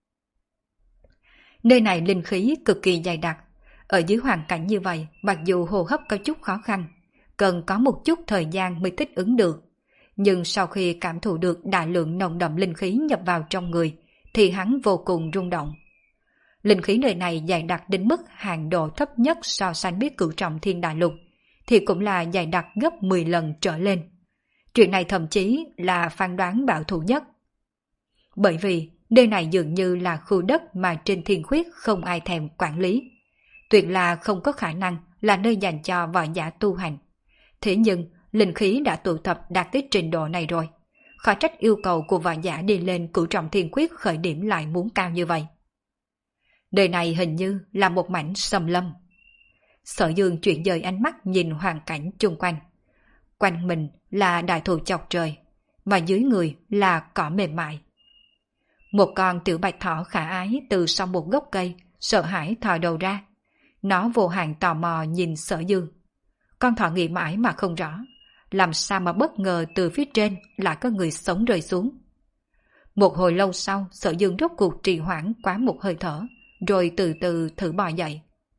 Nơi này linh khí cực kỳ dày đặc, ở dưới hoàn cảnh như vậy, mặc dù hô hấp có chút khó khăn, cần có một chút thời gian mới thích ứng được, nhưng sau khi cảm thụ được đại lượng nồng đậm linh khí nhập vào trong người, thì hắn vô cùng rung động. Linh khí nơi này dày đặc đến mức hàng độ thấp nhất so sánh với cửu trọng thiên đại lục, thì cũng là dày đặc gấp mười lần trở lên. Chuyện này thậm chí là phán đoán bảo thủ nhất. Bởi vì nơi này dường như là khu đất mà trên thiên khuyết không ai thèm quản lý. Tuyệt là không có khả năng là nơi dành cho võ giả tu hành. Thế nhưng, linh khí đã tụ tập đạt tới trình độ này rồi. Khó trách yêu cầu của võ giả đi lên cửu trọng thiên khuyết khởi điểm lại muốn cao như vậy. Nơi này hình như là một mảnh xâm lâm. Sở Dương chuyển dời ánh mắt nhìn hoàn cảnh chung quanh. Quanh mình là đại thụ chọc trời, và dưới người là cỏ mềm mại. Một con tiểu bạch thỏ khả ái từ sau một gốc cây, sợ hãi thò đầu ra. Nó vô hạn tò mò nhìn Sở Dương. Con thỏ nghĩ mãi mà không rõ, làm sao mà bất ngờ từ phía trên lại có người sống rơi xuống. Một hồi lâu sau, Sở Dương rốt cuộc trì hoãn quá một hơi thở, rồi từ từ thử bò dậy.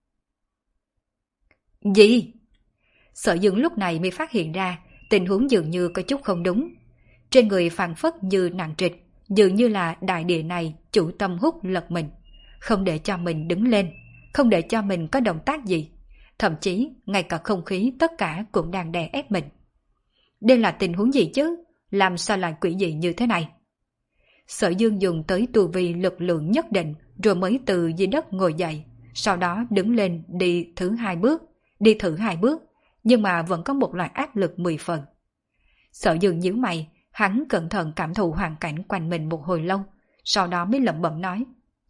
Gì? Sở Dương lúc này mới phát hiện ra tình huống dường như có chút không đúng. Trên người phảng phất như nặng trịch, dường như là đại địa này chủ tâm hút lật mình, không để cho mình đứng lên, không để cho mình có động tác gì. Thậm chí ngay cả không khí tất cả cũng đang đè ép mình. Đây là tình huống gì chứ? Làm sao lại quỷ dị như thế này? Sở Dương dùng tới tu vi lực lượng nhất định rồi mới từ dưới đất ngồi dậy, sau đó đứng lên đi thử hai bước, đi thử hai bước, nhưng mà vẫn có một loại áp lực mười phần. Sở Dương nhíu mày, hắn cẩn thận cảm thụ hoàn cảnh quanh mình một hồi lâu, sau đó mới lẩm bẩm nói.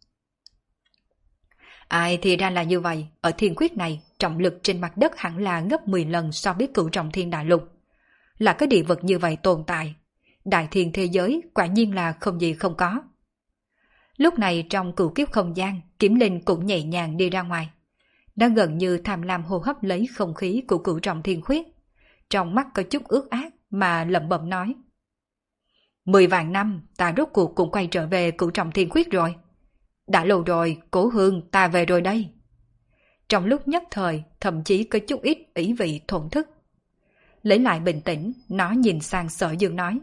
Ai thì ra là như vậy, ở thiên quyết này, trọng lực trên mặt đất hẳn là gấp mười lần so với cửu trọng thiên đại lục. Là cái địa vật như vậy tồn tại, đại thiên thế giới quả nhiên là không gì không có. Lúc này trong cửu kiếp không gian, Kiếm Linh cũng nhẹ nhàng đi ra ngoài. Nó gần như tham lam hô hấp lấy không khí của cửu trọng thiên khuyết. Trong mắt có chút ướt át mà lẩm bẩm nói. Mười vạn năm ta rốt cuộc cũng quay trở về cửu trọng thiên khuyết rồi. Đã lâu rồi, Cố Hương ta về rồi đây. Trong lúc nhất thời, thậm chí có chút ít ý vị thổn thức. Lấy lại bình tĩnh, nó nhìn sang Sở Dương nói.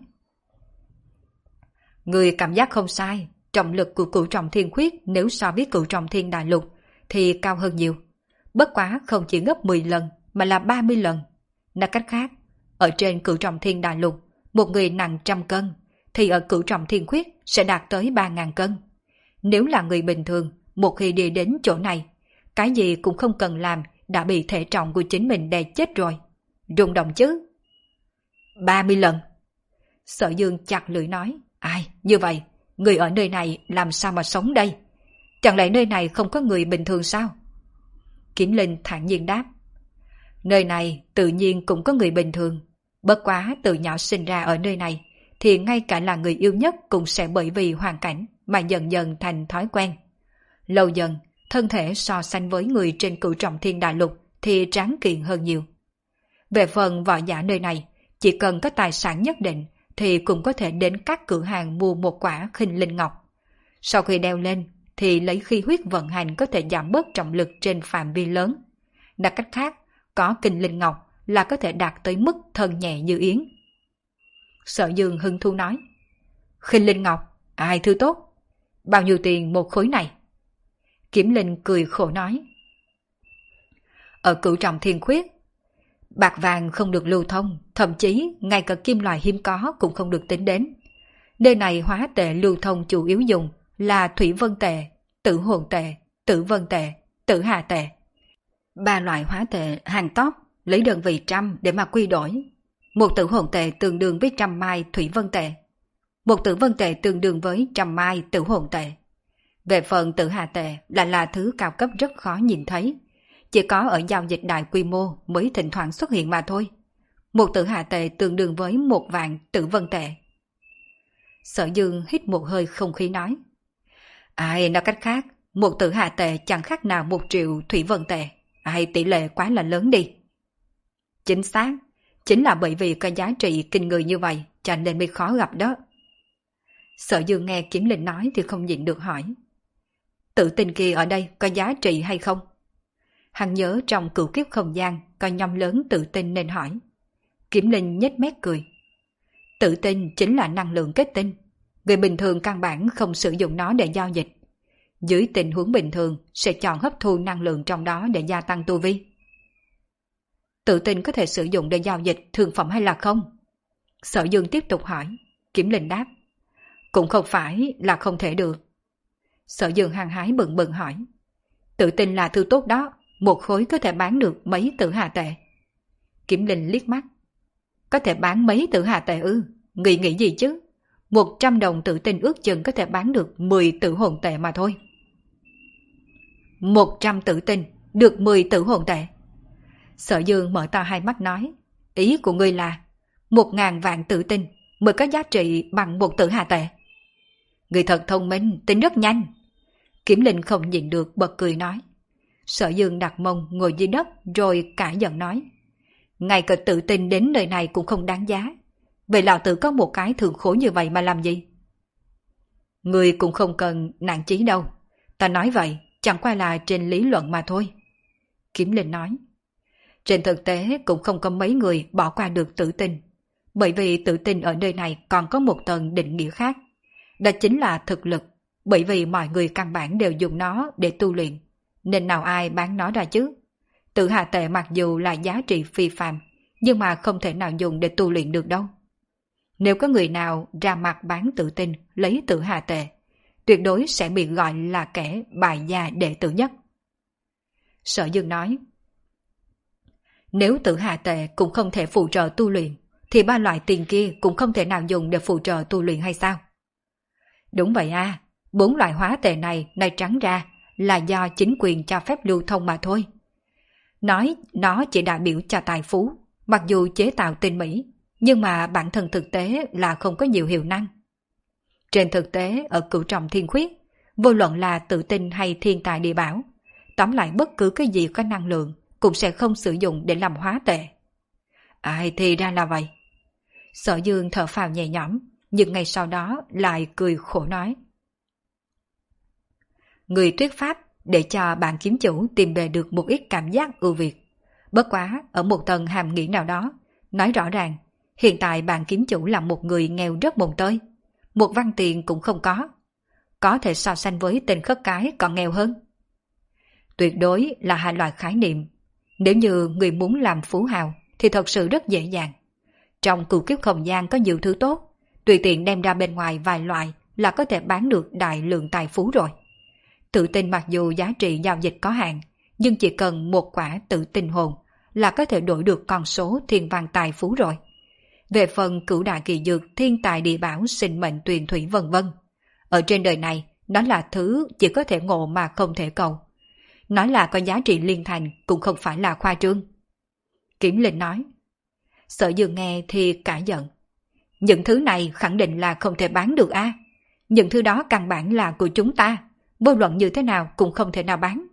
Người cảm giác không sai, trọng lực của cửu trọng thiên khuyết nếu so với cửu trọng thiên đại lục thì cao hơn nhiều. Bất quá không chỉ gấp mười lần mà là ba mươi lần. Nói cách khác, ở trên cửu trọng thiên đại lục, một người nặng trăm cân, thì ở cửu trọng thiên khuyết sẽ đạt tới ba ngàn cân. Nếu là người bình thường, một khi đi đến chỗ này, cái gì cũng không cần làm đã bị thể trọng của chính mình đè chết rồi. Rung động chứ? ba mươi lần. Sở Dương chặt lưỡi nói. Ai, như vậy, người ở nơi này làm sao mà sống đây? Chẳng lẽ nơi này không có người bình thường sao? Kiếm Linh thản nhiên đáp. Nơi này tự nhiên cũng có người bình thường. Bất quá từ nhỏ sinh ra ở nơi này, thì ngay cả là người yêu nhất cũng sẽ bởi vì hoàn cảnh mà dần dần thành thói quen. Lâu dần, thân thể so sánh với người trên cửu trọng thiên đại lục thì tráng kiện hơn nhiều. Về phần võ giả nơi này, chỉ cần có tài sản nhất định thì cũng có thể đến các cửa hàng mua một quả khinh linh ngọc. Sau khi đeo lên thì lấy khí huyết vận hành có thể giảm bớt trọng lực trên phạm vi lớn. Nói cách khác, có kinh linh ngọc là có thể đạt tới mức thân nhẹ như yến. Sở Dương hứng thú nói. Khinh linh ngọc, ai thứ tốt? Bao nhiêu tiền một khối này? Kiếm Linh cười khổ nói. Ở cửu trọng thiên khuyết, bạc vàng không được lưu thông, thậm chí ngay cả kim loại hiếm có cũng không được tính đến. Nơi này hóa tệ lưu thông chủ yếu dùng là thủy vân tệ, tử hồn tệ, tử vân tệ, tử hà tệ. Ba loại hóa tệ hàng top lấy đơn vị trăm để mà quy đổi. Một tử hồn tệ tương đương với trăm mai thủy vân tệ. Một tử vân tệ tương đương với trăm mai tử hồn tệ. Về phần tử hà tệ là là thứ cao cấp rất khó nhìn thấy. Chỉ có ở giao dịch đại quy mô mới thỉnh thoảng xuất hiện mà thôi. Một tử hà tệ tương đương với một vạn tử vân tệ. Sở Dương hít một hơi không khí nói. Ai nói cách khác, một tử hà tệ chẳng khác nào một triệu thủy vân tệ. Ai tỷ lệ quá là lớn đi. Chính xác, chính là bởi vì có giá trị kinh người như vậy cho nên mới khó gặp đó. Sở Dương nghe Kiếm Linh nói thì không nhịn được hỏi. Tự tin kia ở đây có giá trị hay không? Hắn nhớ trong cửu kiếp không gian có nhóm lớn tự tin nên hỏi. Kiếm Linh nhếch mép cười. Tự tin chính là năng lượng kết tinh. Người bình thường căn bản không sử dụng nó để giao dịch. Dưới tình huống bình thường sẽ chọn hấp thu năng lượng trong đó để gia tăng tu vi. Tự tin có thể sử dụng để giao dịch thương phẩm hay là không? Sở Dương tiếp tục hỏi. Kiếm Linh đáp. Cũng không phải là không thể được. Sở Dương hăng hái bừng bừng hỏi. Tự tin là thứ tốt đó, một khối có thể bán được mấy tử hà tệ. Kiếm Linh liếc mắt. Có thể bán mấy tử hà tệ ư? Nghĩ nghĩ gì chứ? Một trăm đồng tự tin ước chừng có thể bán được mười tử hồn tệ mà thôi. Một trăm tự tin được mười tử hồn tệ. Sở Dương mở to hai mắt nói. Ý của ngươi là một ngàn vạn tự tin mới có giá trị bằng một tử hà tệ. Người thật thông minh, tính rất nhanh. Kiếm Linh không nhịn được bật cười nói. Sở Dương đặt mông ngồi dưới đất rồi cả giận nói. Ngay cả tự tin đến nơi này cũng không đáng giá. Vậy lão tử có một cái thường khối như vậy mà làm gì? Người cũng không cần nản chí đâu. Ta nói vậy chẳng qua là trên lý luận mà thôi. Kiếm Linh nói. Trên thực tế cũng không có mấy người bỏ qua được tự tin. Bởi vì tự tin ở nơi này còn có một tầng định nghĩa khác. Đó chính là thực lực. Bởi vì mọi người căn bản đều dùng nó để tu luyện. Nên nào ai bán nó ra chứ? Tử hà tệ mặc dù là giá trị phi phàm, nhưng mà không thể nào dùng để tu luyện được đâu. Nếu có người nào ra mặt bán tự tin lấy tử hà tệ, tuyệt đối sẽ bị gọi là kẻ bại gia đệ tử nhất. Sở Dương nói. Nếu tử hà tệ cũng không thể phụ trợ tu luyện, thì ba loại tiền kia cũng không thể nào dùng để phụ trợ tu luyện hay sao? Đúng vậy à, bốn loại hóa tệ này nói trắng ra là do chính quyền cho phép lưu thông mà thôi. Nói nó chỉ đại biểu cho tài phú, mặc dù chế tạo tinh mỹ, nhưng mà bản thân thực tế là không có nhiều hiệu năng. Trên thực tế ở Cửu Trọng Thiên Khuyết, vô luận là tự tin hay thiên tài địa bảo, tóm lại bất cứ cái gì có năng lượng cũng sẽ không sử dụng để làm hóa tệ. Ai thì ra là vậy. Sở Dương thở phào nhẹ nhõm, nhưng ngay sau đó lại cười khổ nói. Người thuyết pháp để cho bạn kiếm chủ tìm về được một ít cảm giác ưu việt. Bất quá ở một tầng hàm nghĩa nào đó, nói rõ ràng, hiện tại bạn kiếm chủ là một người nghèo rất mồng tơi, một văn tiền cũng không có. Có thể so sánh với tên khất cái còn nghèo hơn. Tuyệt đối là hai loại khái niệm. Nếu như người muốn làm phú hào thì thật sự rất dễ dàng. Trong cửu kiếp không gian có nhiều thứ tốt, tùy tiện đem ra bên ngoài vài loại là có thể bán được đại lượng tài phú rồi. Tự tin mặc dù giá trị giao dịch có hạn, nhưng chỉ cần một quả tự tin hồn là có thể đổi được con số thiên văn tài phú rồi. Về phần cửu đại kỳ dược, thiên tài địa bảo, sinh mệnh tuyền thủy vân vân, ở trên đời này nó là thứ chỉ có thể ngộ mà không thể cầu. Nói là có giá trị liên thành cũng không phải là khoa trương. Kiểm Linh nói. Sở Dương nghe thì cả giận. Những thứ này khẳng định là không thể bán được a. À? Những thứ đó căn bản là của chúng ta, vô luận như thế nào cũng không thể nào bán.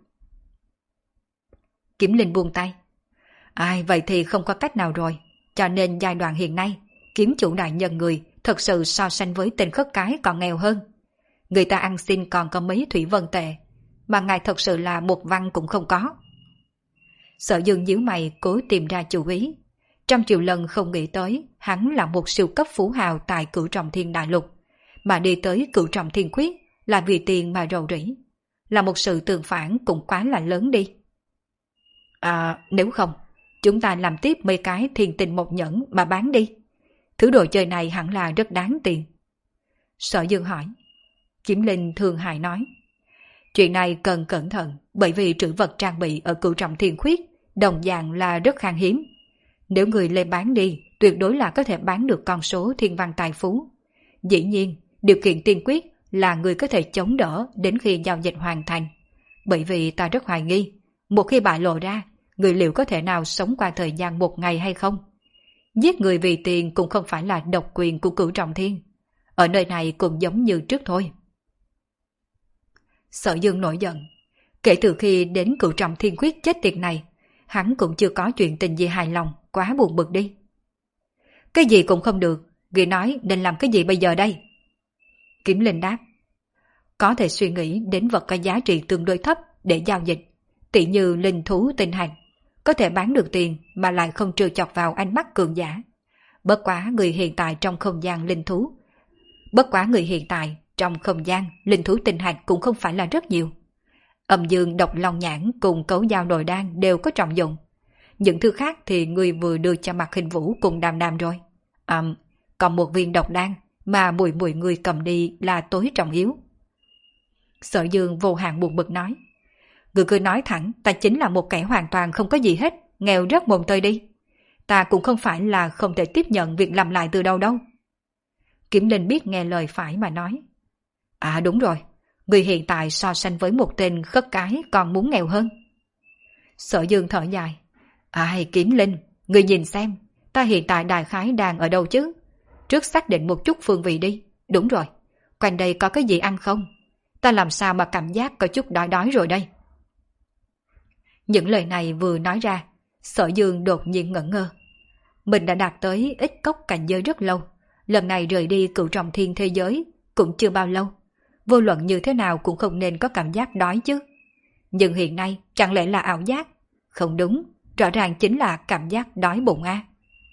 Kiểm Linh buông tay. Ai vậy thì không có cách nào rồi. Cho nên giai đoạn hiện nay, kiếm chủ đại nhân người thật sự so sánh với tên khất cái còn nghèo hơn. Người ta ăn xin còn có mấy thủy vân tệ, mà ngài thật sự là một văn cũng không có. Sở Dương nhíu mày cố tìm ra chủ ý. Trăm triệu lần không nghĩ tới hắn là một siêu cấp phú hào tại Cửu Trọng Thiên Đại Lục, mà đi tới Cửu Trọng Thiên Khuyết là vì tiền mà rầu rĩ. Là một sự tương phản cũng quá là lớn đi. À, nếu không, chúng ta làm tiếp mấy cái thiên tình một nhẫn mà bán đi. Thứ đồ chơi này hẳn là rất đáng tiền. Sở Dương hỏi. Kiếm Linh thương hại nói. Chuyện này cần cẩn thận, bởi vì trữ vật trang bị ở Cửu Trọng Thiên Khuyết đồng dạng là rất khan hiếm. Nếu người lên bán đi, tuyệt đối là có thể bán được con số thiên văn tài phú. Dĩ nhiên, điều kiện tiên quyết là người có thể chống đỡ đến khi giao dịch hoàn thành. Bởi vì ta rất hoài nghi, một khi bại lộ ra, người liệu có thể nào sống qua thời gian một ngày hay không? Giết người vì tiền cũng không phải là độc quyền của Cửu Trọng Thiên. Ở nơi này cũng giống như trước thôi. Sở Dương nổi giận. Kể từ khi đến Cửu Trọng Thiên Khuyết chết tiệt này, hắn cũng chưa có chuyện tình gì hài lòng, quá buồn bực đi. Cái gì cũng không được, người nói nên làm cái gì bây giờ đây? Kiếm Linh đáp. Có thể suy nghĩ đến vật có giá trị tương đối thấp để giao dịch, tỉ như linh thú tinh hạch, có thể bán được tiền mà lại không trêu chọc vào ánh mắt cường giả. Bất quá người hiện tại trong không gian linh thú. Bất quá người hiện tại trong không gian linh thú tinh hạch cũng không phải là rất nhiều. Âm dương độc long nhãn cùng cấu dao nội đan đều có trọng dụng. Những thứ khác thì người vừa đưa cho Mạc Hình Vũ cùng đàm đàm rồi. À, còn một viên độc đan mà mùi mùi người cầm đi là tối trọng yếu. Sở Dương vô hạn buồn bực nói. Người cứ nói thẳng, ta chính là một kẻ hoàn toàn không có gì hết, nghèo rất mồm tơi đi. Ta cũng không phải là không thể tiếp nhận việc làm lại từ đâu đâu. Kiếm Linh biết nghe lời phải mà nói. À đúng rồi, người hiện tại so sánh với một tên khất cái còn muốn nghèo hơn. Sở Dương thở dài. Ai Kiếm Linh, người nhìn xem, ta hiện tại đại khái đang ở đâu chứ? Trước xác định một chút phương vị đi. Đúng rồi, quanh đây có cái gì ăn không? Ta làm sao mà cảm giác có chút đói đói rồi đây? Những lời này vừa nói ra, Sở Dương đột nhiên ngẩn ngơ. Mình đã đạt tới ít cốc cảnh giới rất lâu, lần này rời đi Cửu Trọng Thiên thế giới cũng chưa bao lâu. Vô luận như thế nào cũng không nên có cảm giác đói chứ. Nhưng hiện nay chẳng lẽ là ảo giác? Không đúng, rõ ràng chính là cảm giác đói bụng a. À.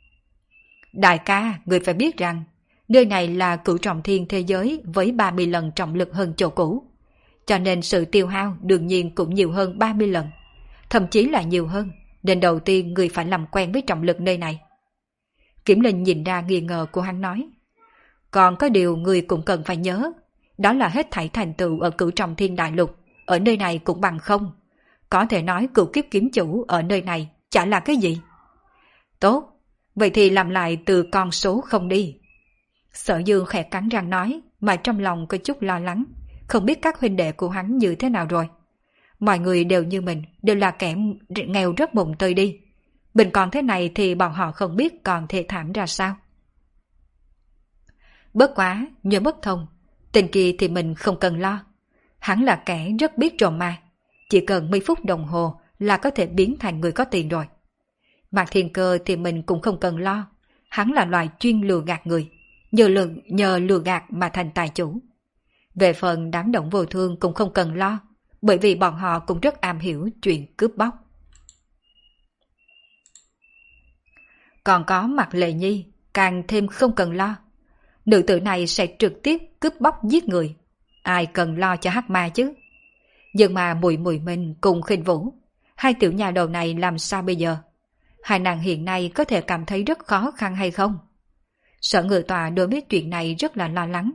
Đại ca, người phải biết rằng, nơi này là Cửu Trọng Thiên thế giới với ba mươi lần trọng lực hơn chỗ cũ. Cho nên sự tiêu hao đương nhiên cũng nhiều hơn ba mươi lần. Thậm chí là nhiều hơn, nên đầu tiên người phải làm quen với trọng lực nơi này. Kiểm Linh nhìn ra nghi ngờ của hắn nói. Còn có điều người cũng cần phải nhớ, đó là hết thảy thành tựu ở Cửu Trọng Thiên Đại Lục, ở nơi này cũng bằng không. Có thể nói cửu kiếp kiếm chủ ở nơi này chả là cái gì. Tốt, vậy thì làm lại từ con số không đi. Sở Dương khẽ cắn răng nói, mà trong lòng có chút lo lắng, không biết các huynh đệ của hắn như thế nào rồi. Mọi người đều như mình, đều là kẻ nghèo rất mùng tơi đi. Mình còn thế này thì bọn họ không biết còn thê thảm ra sao. Bất quá, nhờ bất thông, tên kia thì mình không cần lo. Hắn là kẻ rất biết trộm ma, chỉ cần mấy phút đồng hồ là có thể biến thành người có tiền rồi. Mạc Thiên Cơ thì mình cũng không cần lo, hắn là loài chuyên lừa gạt người, nhờ lừa, nhờ lừa gạt mà thành tài chủ. Về phần đám Động Vô Thương cũng không cần lo, bởi vì bọn họ cũng rất am hiểu chuyện cướp bóc. Còn có Mạc Lệ Nhi, càng thêm không cần lo. Nữ tử này sẽ trực tiếp cướp bóc giết người, ai cần lo cho hắc ma chứ. Nhưng mà Mùi Mùi Minh cùng Khinh Vũ, hai tiểu nhà đầu này làm sao bây giờ? Hai nàng hiện nay có thể cảm thấy rất khó khăn hay không? Sở Ngự Tọa đối với chuyện này rất là lo lắng.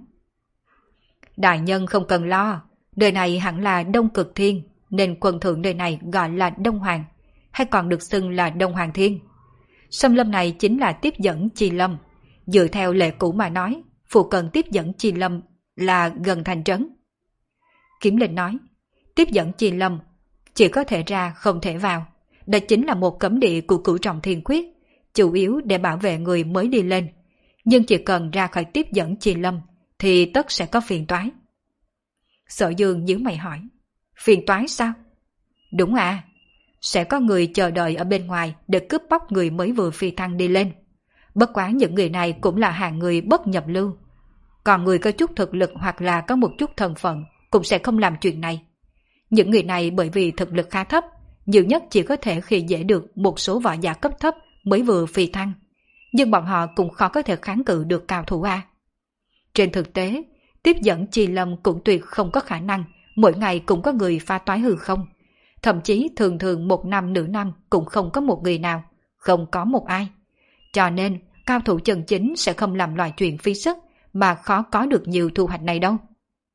Đại nhân không cần lo, đời này hẳn là Đông Cực Thiên, nên quần thượng đời này gọi là Đông Hoàng, hay còn được xưng là Đông Hoàng Thiên. Xâm lâm này chính là tiếp dẫn Chi Lâm. Dựa theo lệ cũ mà nói, phụ cận tiếp dẫn Chi Lâm là gần thành trấn. Kiếm Linh nói, tiếp dẫn Chi Lâm chỉ có thể ra không thể vào. Đó chính là một cấm địa của Cửu Trọng Thiên Quyết, chủ yếu để bảo vệ người mới đi lên. Nhưng chỉ cần ra khỏi tiếp dẫn Chi Lâm thì tất sẽ có phiền toái. Sở Dương nhíu mày hỏi, phiền toái sao? Đúng à, sẽ có người chờ đợi ở bên ngoài để cướp bóc người mới vừa phi thăng đi lên. Bất quá những người này cũng là hạng người bất nhập lưu. Còn người có chút thực lực hoặc là có một chút thân phận cũng sẽ không làm chuyện này. Những người này bởi vì thực lực khá thấp, nhiều nhất chỉ có thể khi dễ được một số võ giả cấp thấp mới vừa phi thăng. Nhưng bọn họ cũng khó có thể kháng cự được cao thủ A. Trên thực tế, tiếp dẫn Chi Lâm cũng tuyệt không có khả năng mỗi ngày cũng có người pha toái hư không. Thậm chí thường thường một năm nửa năm cũng không có một người nào, không có một ai. Cho nên, cao thủ chân chính sẽ không làm loại chuyện phí sức mà khó có được nhiều thu hoạch này đâu.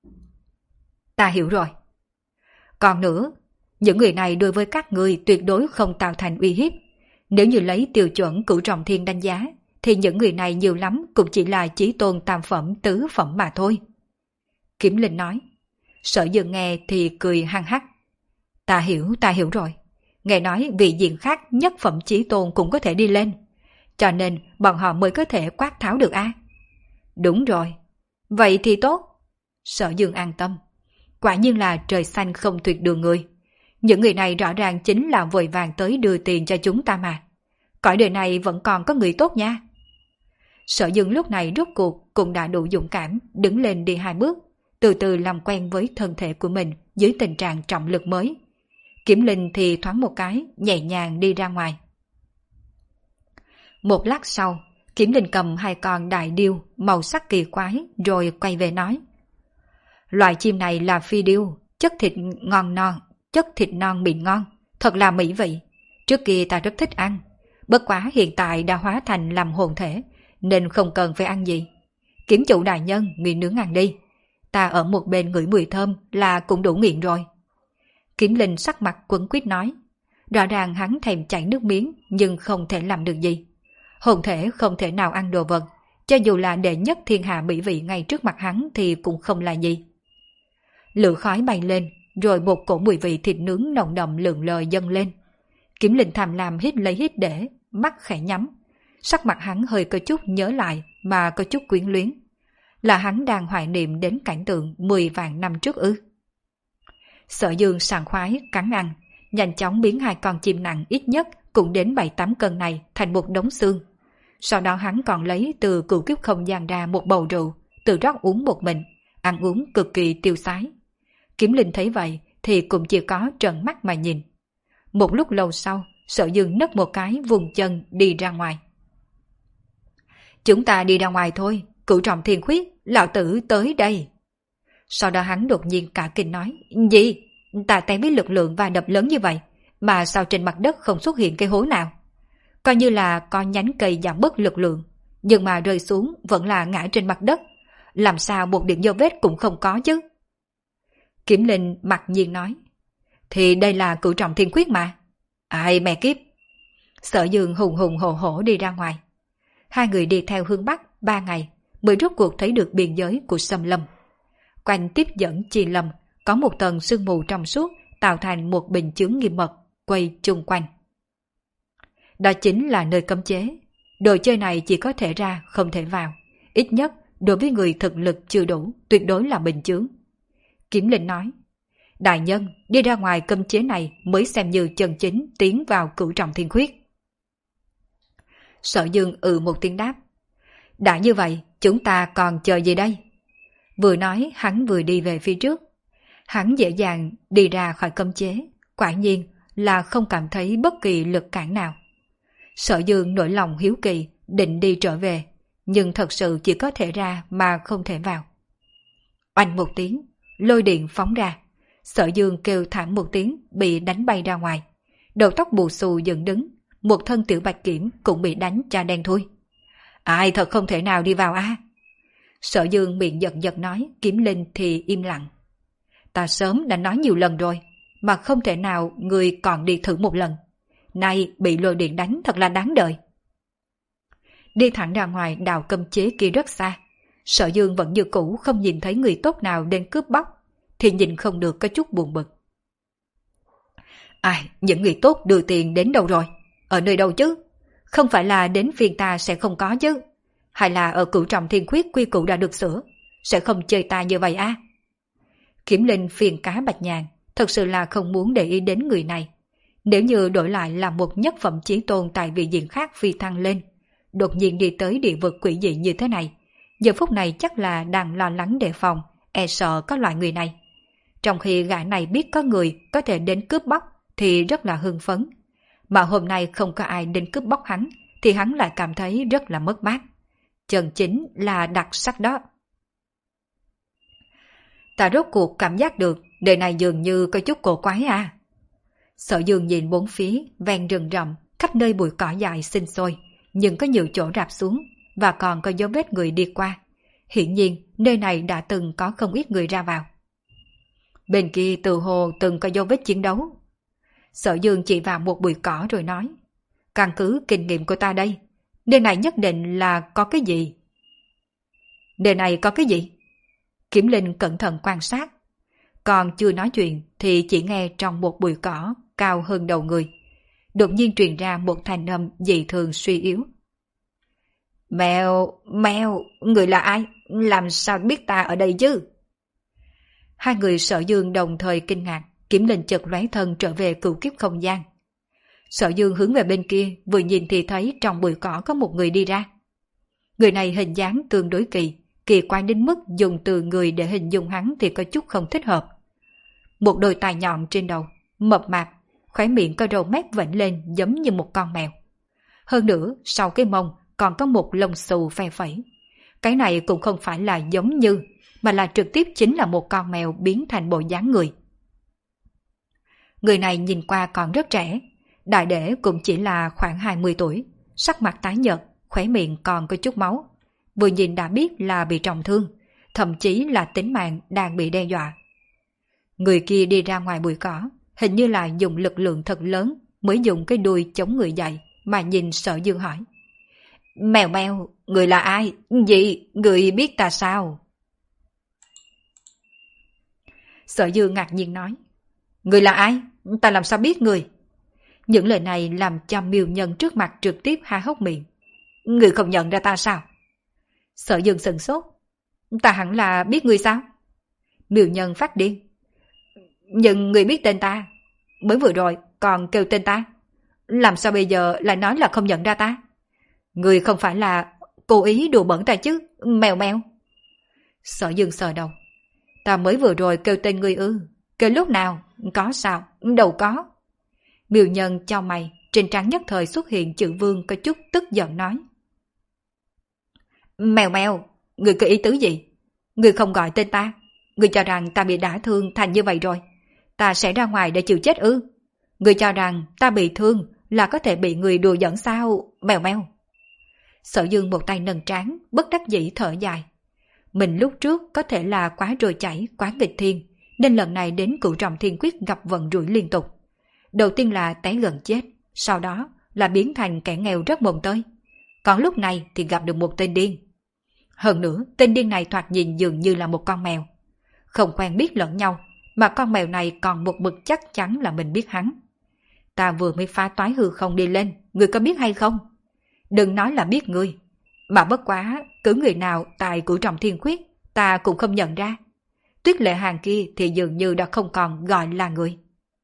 Ta hiểu rồi. Còn nữa, những người này đối với các người tuyệt đối không tạo thành uy hiếp. Nếu như lấy tiêu chuẩn Cửu Trọng Thiên đánh giá, thì những người này nhiều lắm cũng chỉ là chí tôn tam phẩm tứ phẩm mà thôi. Kiếm Linh nói. Sở Dương nghe thì cười hăng hắc. Ta hiểu, ta hiểu rồi. Nghe nói vị diện khác nhất phẩm chí tôn cũng có thể đi lên. Cho nên bọn họ mới có thể quát tháo được a. Đúng rồi. Vậy thì tốt. Sở Dương an tâm. Quả nhiên là trời xanh không tuyệt đường người. Những người này rõ ràng chính là vội vàng tới đưa tiền cho chúng ta mà. Cõi đời này vẫn còn có người tốt nha. Sở Dương lúc này rốt cuộc cũng đã đủ dũng cảm đứng lên đi hai bước, từ từ làm quen với thân thể của mình dưới tình trạng trọng lực mới. Kiếm Linh thì thoáng một cái, nhẹ nhàng đi ra ngoài. Một lát sau, Kiếm Linh cầm hai con đại điêu màu sắc kỳ quái rồi quay về nói. Loại chim này là phi điêu, chất thịt ngon non, chất thịt non mịn ngon, thật là mỹ vị. Trước kia ta rất thích ăn, bất quá hiện tại đã hóa thành làm hồn thể, nên không cần phải ăn gì. Kiếm chủ đại nhân, người nướng ăn đi. Ta ở một bên ngửi mùi thơm là cũng đủ nghiện rồi. Kiếm Linh sắc mặt quấn quýt nói. Rõ ràng hắn thèm chảy nước miếng nhưng không thể làm được gì. Hồn thể không thể nào ăn đồ vật, cho dù là đệ nhất thiên hạ mỹ vị ngay trước mặt hắn thì cũng không là gì. Lửa khói bay lên, rồi một cổ mùi vị thịt nướng nồng đậm lượn lờ dâng lên. Kiếm Linh tham lam hít lấy hít để, mắt khẽ nhắm. Sắc mặt hắn hơi có chút nhớ lại mà có chút quyến luyến. Là hắn đang hoài niệm đến cảnh tượng mười vạn năm trước ư. Sở Dương sảng khoái cắn ăn, nhanh chóng biến hai con chim nặng ít nhất cũng đến bảy tám cân này thành một đống xương. Sau đó hắn còn lấy từ cửu kiếp không gian ra một bầu rượu, tự rót uống một mình, ăn uống cực kỳ tiêu sái. Kiếm Linh thấy vậy thì cũng chỉ có trợn mắt mà nhìn. Một lúc lâu sau, Sở Dương nấc một cái vùng chân đi ra ngoài. Chúng ta đi ra ngoài thôi, Cửu Trọng Thiên Khuyết, lão tử tới đây. Sau đó hắn đột nhiên cả kinh nói, gì? Ta tay với lực lượng và đập lớn như vậy, mà sao trên mặt đất không xuất hiện cây hố nào? Coi như là con nhánh cây giảm bớt lực lượng, nhưng mà rơi xuống vẫn là ngã trên mặt đất. Làm sao một điểm dấu vết cũng không có chứ? Kiếm Linh mặc nhiên nói, thì đây là Cửu Trọng Thiên Khuyết mà. Ai mẹ kiếp. Sở Dương hùng hùng hổ hổ đi ra ngoài. Hai người đi theo hướng Bắc ba ngày mới rốt cuộc thấy được biên giới của xâm lâm. Quanh tiếp dẫn Chi Lâm có một tầng sương mù trong suốt tạo thành một bình chướng nghiêm mật quay chung quanh. Đó chính là nơi cấm chế. Đồ chơi này chỉ có thể ra không thể vào, ít nhất đối với người thực lực chưa đủ, tuyệt đối là bình chướng. Kiếm Linh nói, đại nhân, đi ra ngoài cấm chế này mới xem như chân chính tiến vào cửu trọng thiên khuyết. Sở Dương ừ một tiếng đáp, đã như vậy, chúng ta còn chờ gì đây? Vừa nói, hắn vừa đi về phía trước. Hắn dễ dàng đi ra khỏi cấm chế, quả nhiên là không cảm thấy bất kỳ lực cản nào. Sở Dương nổi lòng hiếu kỳ, định đi trở về, nhưng thật sự chỉ có thể ra mà không thể vào. Oanh một tiếng, lôi điện phóng ra. Sở Dương kêu thảm một tiếng, bị đánh bay ra ngoài. Đầu tóc bù xù dựng đứng, một thân tiểu bạch kiểm cũng bị đánh cho đen thui. Ai thật không thể nào đi vào a? À? Sở Dương miệng giật giật nói, Kiếm Linh thì im lặng. Ta sớm đã nói nhiều lần rồi, mà không thể nào người còn đi thử một lần. Nay bị lôi điện đánh thật là đáng đời. Đi thẳng ra ngoài đào cấm chế kia rất xa. Sở Dương vẫn như cũ không nhìn thấy người tốt nào đến cướp bóc, thì nhìn không được có chút buồn bực. Ai, những người tốt đưa tiền đến đâu rồi? Ở nơi đâu chứ? Không phải là đến phiên ta sẽ không có chứ? Hay là ở cửu trọng thiên khuyết quy củ đã được sửa, sẽ không chơi ta như vậy à? Kiếm Linh phiền cá Bạch Nhàn, thật sự là không muốn để ý đến người này. Nếu như đổi lại là một nhất phẩm chí tôn tại vị diện khác phi thăng lên, đột nhiên đi tới địa vực quỷ dị như thế này, giờ phút này chắc là đang lo lắng đề phòng, e sợ có loại người này. Trong khi gã này biết có người có thể đến cướp bóc thì rất là hưng phấn. Mà hôm nay không có ai đến cướp bóc hắn thì hắn lại cảm thấy rất là mất mát. Chân chính là đặc sắc đó. Ta rốt cuộc cảm giác được đời này dường như có chút cổ quái à. Sở Dương nhìn bốn phía, ven rừng rậm, khắp nơi bụi cỏ dài sinh sôi, nhưng có nhiều chỗ rạp xuống và còn có dấu vết người đi qua. Hiển nhiên nơi này đã từng có không ít người ra vào. Bên kia từ hồ từng có dấu vết chiến đấu. Sở Dương chỉ vào một bụi cỏ rồi nói, căn cứ kinh nghiệm của ta đây, nơi này nhất định là có cái gì. Nơi này có cái gì? Kiếm Linh cẩn thận quan sát. Còn chưa nói chuyện thì chỉ nghe trong một bụi cỏ cao hơn đầu người, đột nhiên truyền ra một thanh âm dị thường suy yếu. Mèo, mèo, người là ai? Làm sao biết ta ở đây chứ? Hai người Sở Dương đồng thời kinh ngạc, Kiếm Linh chợt lóe thân trở về cửu kiếp không gian. Sở Dương hướng về bên kia, vừa nhìn thì thấy trong bụi cỏ có một người đi ra. Người này hình dáng tương đối kỳ, kỳ quái đến mức dùng từ người để hình dung hắn thì có chút không thích hợp. Một đôi tai nhọn trên đầu, mập mạp, khóe miệng có râu mép vểnh lên giống như một con mèo. Hơn nữa, sau cái mông còn có một lông xù phe phẩy. Cái này cũng không phải là giống như, mà là trực tiếp chính là một con mèo biến thành bộ dáng người. Người này nhìn qua còn rất trẻ, đại để cũng chỉ là khoảng hai mươi tuổi, sắc mặt tái nhợt, khóe miệng còn có chút máu. Vừa nhìn đã biết là bị trọng thương, thậm chí là tính mạng đang bị đe dọa. Người kia đi ra ngoài bụi cỏ, hình như là dùng lực lượng thật lớn mới dùng cái đuôi chống người dậy, mà nhìn Sở Dương hỏi. Mèo mèo, người là ai? Gì? Người biết ta sao? Sở Dương ngạc nhiên nói. Người là ai? Ta làm sao biết người? Những lời này làm cho Miêu Nhân trước mặt trực tiếp há hốc miệng. Người không nhận ra ta sao? Sở Dương sửng sốt. Ta hẳn là biết người sao? Miêu Nhân phát điên. Nhưng người biết tên ta. Mới vừa rồi còn kêu tên ta. Làm sao bây giờ lại nói là không nhận ra ta? Người không phải là cố ý đùa bẩn ta chứ? Mèo mèo. Sở Dương sờ đầu. Ta mới vừa rồi kêu tên người ư? Kêu lúc nào? Có sao? Đâu có. Miêu Nhân cho mày, trên trán nhất thời xuất hiện chữ vương có chút tức giận nói. Mèo mèo, người có ý tứ gì? Người không gọi tên ta. Người cho rằng ta bị đả thương thành như vậy rồi. Ta sẽ ra ngoài để chịu chết ư? Người cho rằng ta bị thương là có thể bị người đùa giỡn sao? Mèo mèo. Sở Dương một tay nâng trán, bất đắc dĩ thở dài. Mình lúc trước có thể là quá trôi chảy, quá nghịch thiên, nên lần này đến cửu trọng thiên quyết gặp vận rủi liên tục. Đầu tiên là té gần chết, sau đó là biến thành kẻ nghèo rất mồm tơi. Còn lúc này thì gặp được một tên điên. Hơn nữa, tên điên này thoạt nhìn dường như là một con mèo. Không quen biết lẫn nhau, mà con mèo này còn một mực chắc chắn là mình biết hắn. Ta vừa mới phá toái hư không đi lên, người có biết hay không? Đừng nói là biết ngươi. Mà bất quá, cứ người nào tài của Trọng Thiên Khuyết, ta cũng không nhận ra. Tuyết Lệ Hàng kia thì dường như đã không còn gọi là người.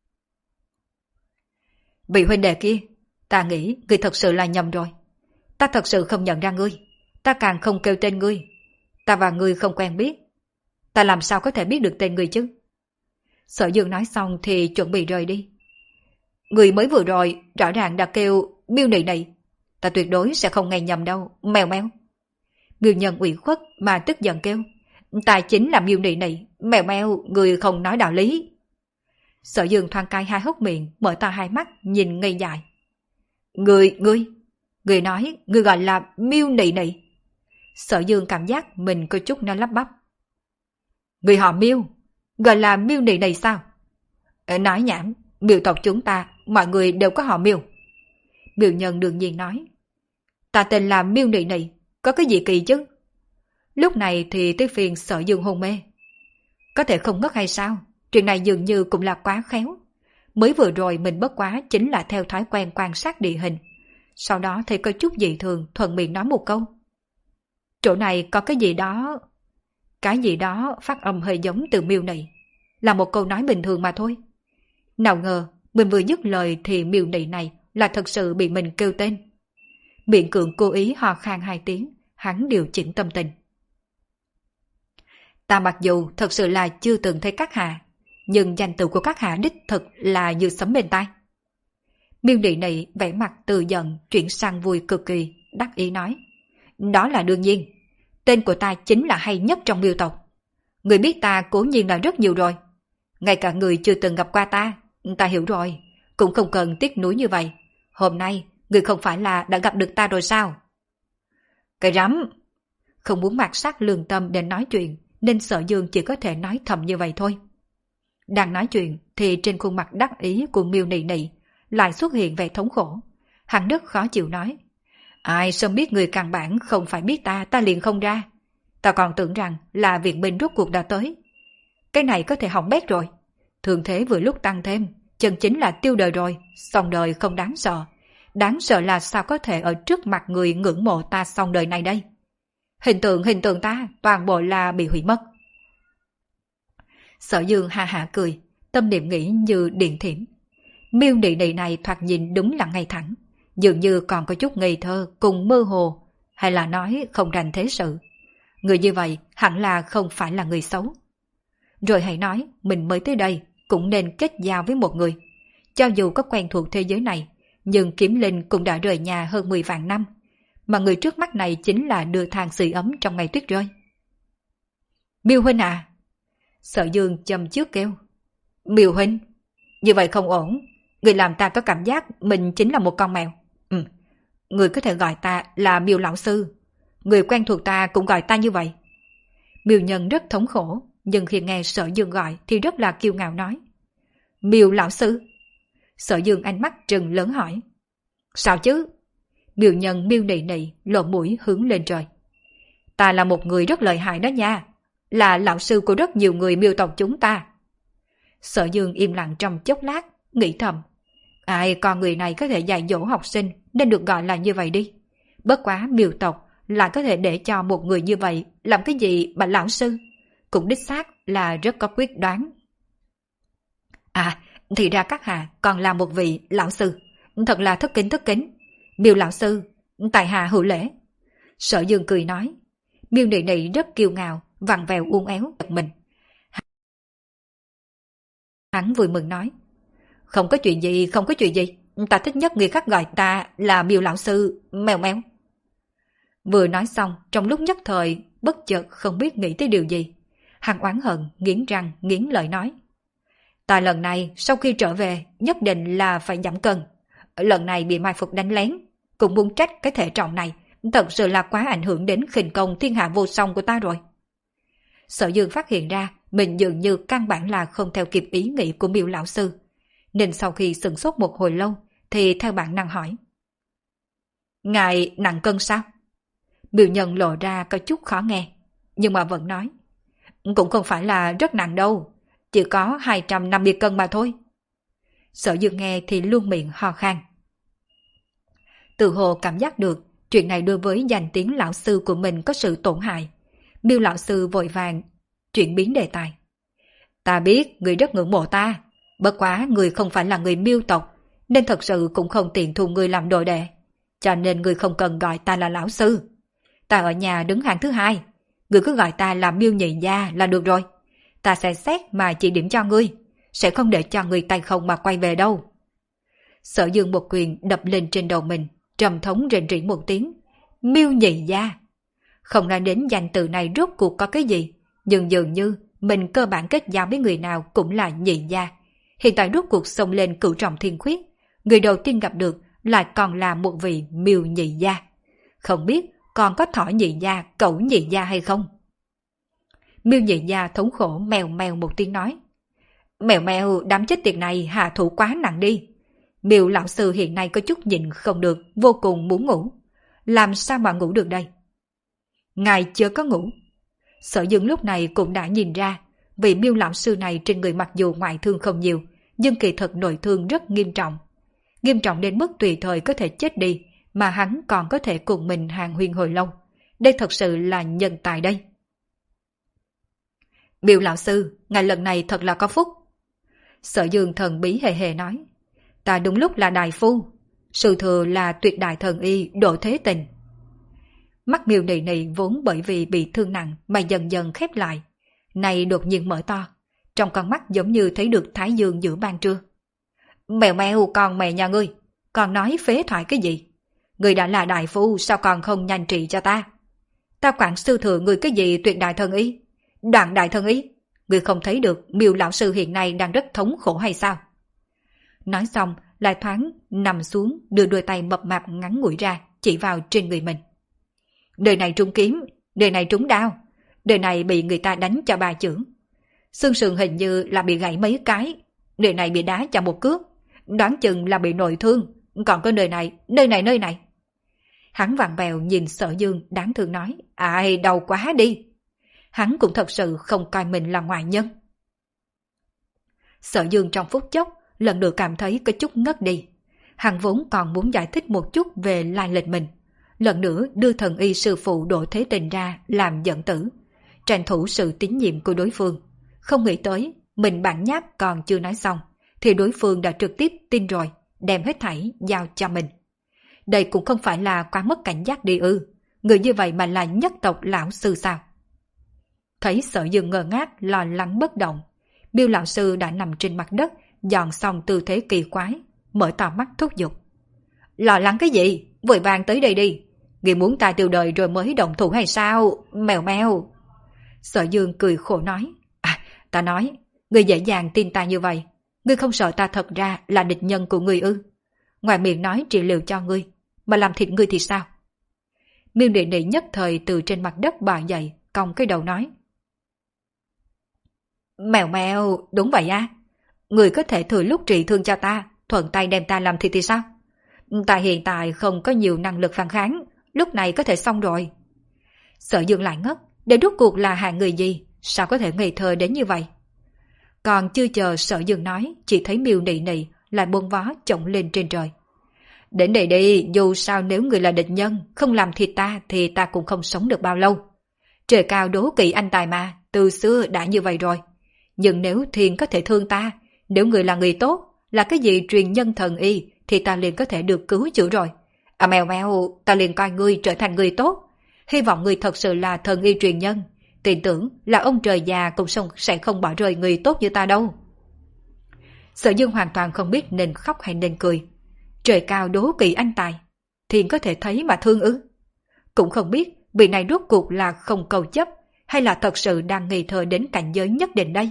Vị huynh đệ kia, ta nghĩ ngươi thật sự là nhầm rồi. Ta thật sự không nhận ra ngươi. Ta càng không kêu tên ngươi. Ta và ngươi không quen biết. Ta làm sao có thể biết được tên ngươi chứ? Sở Dương nói xong thì chuẩn bị rời đi. Người mới vừa rồi rõ ràng đã kêu Miêu Nị Nị. Ta tuyệt đối sẽ không nghe nhầm đâu, mèo mèo. Miêu Nhân ủy khuất mà tức giận kêu. Ta chính là Miêu Nị Nị, mèo mèo, người không nói đạo lý. Sở Dương thoáng cai hai hốc miệng, mở to hai mắt, nhìn ngây dại. Người, ngươi, người nói, người gọi là Miêu Nị Nị. Sở Dương cảm giác mình có chút nó lắp bắp. Người họ Miêu, gọi là Miêu Nị Nị sao? Nói nhảm, Miêu tộc chúng ta, mọi người đều có họ Miêu. Miêu Nhân đương nhiên nói. Ta tên là Miêu Nị Nị, có cái gì kỳ chứ? Lúc này thì tới phiền Sở Dương hôn mê. Có thể không ngất hay sao? Chuyện này dường như cũng là quá khéo. Mới vừa rồi mình bất quá chính là theo thói quen quan sát địa hình. Sau đó thấy có chút dị thường thuận miệng nói một câu. Chỗ này có cái gì đó... Cái gì đó phát âm hơi giống từ Miêu Nị. Là một câu nói bình thường mà thôi. Nào ngờ mình vừa dứt lời thì Miêu Nị này là thật sự bị mình kêu tên. Miệng Cường cố ý ho khan hai tiếng, hắn điều chỉnh tâm tình. Ta mặc dù thật sự là chưa từng thấy các hạ, nhưng danh tự của các hạ đích thực là như sấm bên tai. Miêu Nị Nị vẻ mặt từ giận chuyển sang vui cực kỳ, đắc ý nói. Đó là đương nhiên. Tên của ta chính là hay nhất trong Miêu tộc. Người biết ta cố nhiên là rất nhiều rồi. Ngay cả người chưa từng gặp qua ta, ta hiểu rồi. Cũng không cần tiếc nuối như vậy. Hôm nay, người không phải là đã gặp được ta rồi sao? Cái rắm! Không muốn mạt sát lương tâm để nói chuyện, nên Sở Dương chỉ có thể nói thầm như vậy thôi. Đang nói chuyện thì trên khuôn mặt đắc ý của Miêu Nị Nị lại xuất hiện vẻ thống khổ. Hắn rất khó chịu nói. Ai sớm biết người căn bản không phải biết ta, ta liền không ra. Ta còn tưởng rằng là viện binh rốt cuộc đã tới. Cái này có thể hỏng bét rồi. Thường thế vừa lúc tăng thêm, chân chính là tiêu đời rồi, xong đời không đáng sợ. Đáng sợ là sao có thể ở trước mặt người ngưỡng mộ ta xong đời này đây. Hình tượng hình tượng ta toàn bộ là bị hủy mất. Sở Dương ha hả cười, tâm niệm nghĩ như điện thiểm. Miêu Nị Nị này thoạt nhìn đúng là ngay thẳng, dường như còn có chút ngây thơ cùng mơ hồ, hay là nói không rành thế sự. Người như vậy hẳn là không phải là người xấu. Rồi hãy nói mình mới tới đây cũng nên kết giao với một người. Cho dù có quen thuộc thế giới này, nhưng Kiếm Linh cũng đã rời nhà hơn mười vạn năm, mà người trước mắt này chính là đưa than sưởi ấm trong ngày tuyết rơi. Miêu huynh à! Sở Dương châm trước kêu. Miêu huynh! Như vậy không ổn, người làm ta có cảm giác mình chính là một con mèo. Ừ, người có thể gọi ta là Miêu lão sư. Người quen thuộc ta cũng gọi ta như vậy. Miêu Nhân rất thống khổ, nhưng khi nghe Sở Dương gọi thì rất là kiêu ngạo nói. Miêu lão sư! Sở Dương ánh mắt trừng lớn hỏi. Sao chứ? Miêu Nhân Miêu Nị Nị lộ mũi hướng lên trời. Ta là một người rất lợi hại đó nha, là lão sư của rất nhiều người Miêu tộc chúng ta. Sở Dương im lặng trong chốc lát, nghĩ thầm. Ai con người này có thể dạy dỗ học sinh nên được gọi là như vậy đi. Bất quá Miêu tộc lại có thể để cho một người như vậy làm cái gì mà lão sư, cũng đích xác là rất có quyết đoán. À, thì ra các hạ còn là một vị lão sư, thật là thất kính thất kính. Miêu lão sư, tại hạ hữu lễ. Sở Dương cười nói. Miêu Nị Nị rất kiêu ngạo, vặn vẹo uốn éo giật mình. Hắn vui mừng nói. Không có chuyện gì, không có chuyện gì. Ta thích nhất người khác gọi ta là Miêu lão sư, mèo mèo. Vừa nói xong, trong lúc nhất thời, bất chợt không biết nghĩ tới điều gì. Hắn oán hận, nghiến răng, nghiến lợi nói. Ta lần này, sau khi trở về, nhất định là phải giảm cân. Lần này bị mai phục đánh lén, cũng muốn trách cái thể trọng này, thật sự là quá ảnh hưởng đến khinh công thiên hạ vô song của ta rồi. Sở Dương phát hiện ra, mình dường như căn bản là không theo kịp ý nghĩ của Miêu lão sư, nên sau khi sửng sốt một hồi lâu, thì theo bản năng hỏi. Ngài nặng cân sao? Miêu Nhân lộ ra có chút khó nghe, nhưng mà vẫn nói. Cũng không phải là rất nặng đâu, chỉ có hai trăm năm mươi cân mà thôi. Sở Dương nghe thì luôn miệng ho khan. Tự hồ cảm giác được chuyện này đối với danh tiếng lão sư của mình có sự tổn hại. Miêu lão sư vội vàng chuyển biến đề tài. Ta biết người rất ngưỡng mộ ta, bất quá người không phải là người Miêu tộc, nên thật sự cũng không tiện thu người làm đồ đệ. Cho nên người không cần gọi ta là lão sư. Ta ở nhà đứng hàng thứ hai, người cứ gọi ta là Miêu nhị gia là được rồi. Ta sẽ xét mà chỉ điểm cho ngươi, sẽ không để cho người tay không mà quay về đâu. Sở Dương một quyền đập lên trên đầu mình, trầm thống rền rỉ một tiếng. Miêu nhị gia. Không nói đến danh từ này rốt cuộc có cái gì, nhưng dường như mình cơ bản kết giao với người nào cũng là nhị gia. Hiện tại rốt cuộc xông lên cửu trọng thiên khuyết, người đầu tiên gặp được lại còn là một vị Miêu nhị gia. Không biết còn có thỏ nhị gia, cẩu nhị gia hay không? Miêu nhị gia thống khổ mèo mèo một tiếng nói. Mèo mèo, đám chết tiệt này hạ thủ quá nặng đi. Miêu lão sư hiện nay có chút nhịn không được, vô cùng muốn ngủ. Làm sao mà ngủ được đây? Ngài chưa có ngủ. Sở Dương lúc này cũng đã nhìn ra, vị Miêu lão sư này trên người mặc dù ngoại thương không nhiều, nhưng kỳ thật nội thương rất nghiêm trọng. Nghiêm trọng đến mức tùy thời có thể chết đi, mà hắn còn có thể cùng mình hàng huyên hồi lâu. Đây thật sự là nhân tài đây. Miêu lão sư, ngài lần này thật là có phúc. Sở Dương thần bí hề hề nói. Ta đúng lúc là đại phu, sự thừa là tuyệt đại thần y Đỗ Thế Tình. Mắt Miêu nị nị vốn bởi vì bị thương nặng mà dần dần khép lại, này đột nhiên mở to, trong con mắt giống như thấy được thái dương giữa ban trưa. Mèo mèo, con mẹ nhà ngươi, còn nói phế thoại cái gì? Ngươi đã là đại phu, sao còn không nhanh trị cho ta? Ta quản sư thừa ngươi cái gì tuyệt đại thần y? Đoạn đại thần y? Ngươi không thấy được Miêu lão sư hiện nay đang rất thống khổ hay sao? Nói xong lại thoáng nằm xuống, đưa đôi tay mập mạp ngắn ngủi ra chỉ vào trên người mình. Đời này trúng kiếm, đời này trúng đao, đời này bị người ta đánh cho ba chưởng. Xương sườn hình như là bị gãy mấy cái, đời này bị đá cho một cước, đoán chừng là bị nội thương, còn có nơi này, nơi này nơi này. Hắn vặn vẹo nhìn Sở Dương đáng thương nói, ai đau quá đi. Hắn cũng thật sự không coi mình là ngoại nhân. Sở Dương trong phút chốc lần nữa cảm thấy có chút ngất đi. Hắn vốn còn muốn giải thích một chút về lai lịch mình, lần nữa đưa thần y sư phụ Đỗ Thế Tình ra làm dẫn tử, tranh thủ sự tín nhiệm của đối phương. Không nghĩ tới mình bản nháp còn chưa nói xong thì đối phương đã trực tiếp tin rồi, đem hết thảy giao cho mình. Đây cũng không phải là quá mất cảnh giác đi ư, người như vậy mà là nhất tộc lão sư sao? Thấy Sở Dương ngơ ngác lo lắng bất động, Miêu lão sư đã nằm trên mặt đất, dọn xong tư thế kỳ quái, mở to mắt thúc giục. Lo lắng cái gì? Vội vàng tới đây đi. Ngươi muốn ta tiêu đời rồi mới động thủ hay sao? Mèo mèo. Sở Dương cười khổ nói. À, ta nói, ngươi dễ dàng tin ta như vậy. Ngươi không sợ ta thật ra là địch nhân của ngươi ư? Ngoài miệng nói trị liệu cho ngươi, mà làm thịt ngươi thì sao? Miêu nị nị nhất thời từ trên mặt đất bò dậy, cong cái đầu nói. Mèo mèo, đúng vậy á. Người có thể thừa lúc trị thương cho ta, thuận tay đem ta làm thịt thì sao? Ta hiện tại không có nhiều năng lực phản kháng, lúc này có thể xong rồi. Sở Dương lại ngất, để rốt cuộc là hạng người gì, sao có thể ngây thơ đến như vậy? Còn chưa chờ Sở Dương nói, chỉ thấy Miêu nị nị lại buông vó chổng lên trên trời. Đến đây đi, dù sao nếu người là địch nhân, không làm thịt ta thì ta cũng không sống được bao lâu. Trời cao đố kỵ anh tài mà, từ xưa đã như vậy rồi. Nhưng nếu thiên có thể thương ta, nếu người là người tốt, là cái gì truyền nhân thần y, thì ta liền có thể được cứu chữa rồi. À mèo mèo, ta liền coi ngươi trở thành người tốt. Hy vọng ngươi thật sự là thần y truyền nhân. Tin tưởng là ông trời già cũng sẽ không bỏ rơi người tốt như ta đâu. Sở Dương hoàn toàn không biết nên khóc hay nên cười. Trời cao đố kỵ anh tài, thiên có thể thấy mà thương ư? Cũng không biết vị này rốt cuộc là không cầu chấp, hay là thật sự đang nghi thơ đến cảnh giới nhất định đây.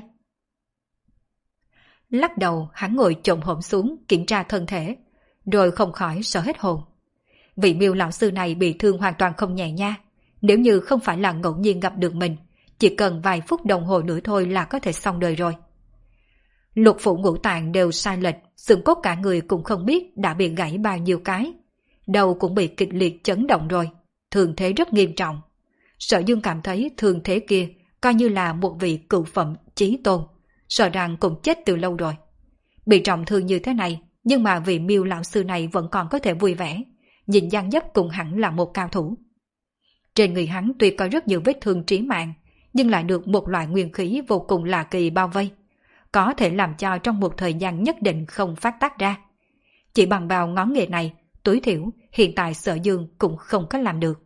Lắc đầu, hắn ngồi chồm hổm xuống kiểm tra thân thể, rồi không khỏi sợ hết hồn. Vị Miêu lão sư này bị thương hoàn toàn không nhẹ nha. Nếu như không phải là ngẫu nhiên gặp được mình, chỉ cần vài phút đồng hồ nữa thôi là có thể xong đời rồi. Lục phủ ngũ tạng đều sai lệch, xương cốt cả người cũng không biết đã bị gãy bao nhiêu cái. Đầu cũng bị kịch liệt chấn động rồi, thương thế rất nghiêm trọng. Sở Dương cảm thấy thương thế kia coi như là một vị cựu phẩm chí tôn, sợ rằng cũng chết từ lâu rồi. Bị trọng thương như thế này, nhưng mà vị Miêu lão sư này vẫn còn có thể vui vẻ. nhìn dáng dấp cũng hẳn là một cao thủ. Trên người hắn tuy có rất nhiều vết thương trí mạng, nhưng lại được một loại nguyên khí vô cùng lạ kỳ bao vây, có thể làm cho trong một thời gian nhất định không phát tác ra. Chỉ bằng vào ngón nghề này, tối thiểu hiện tại Sở Dương cũng không có làm được.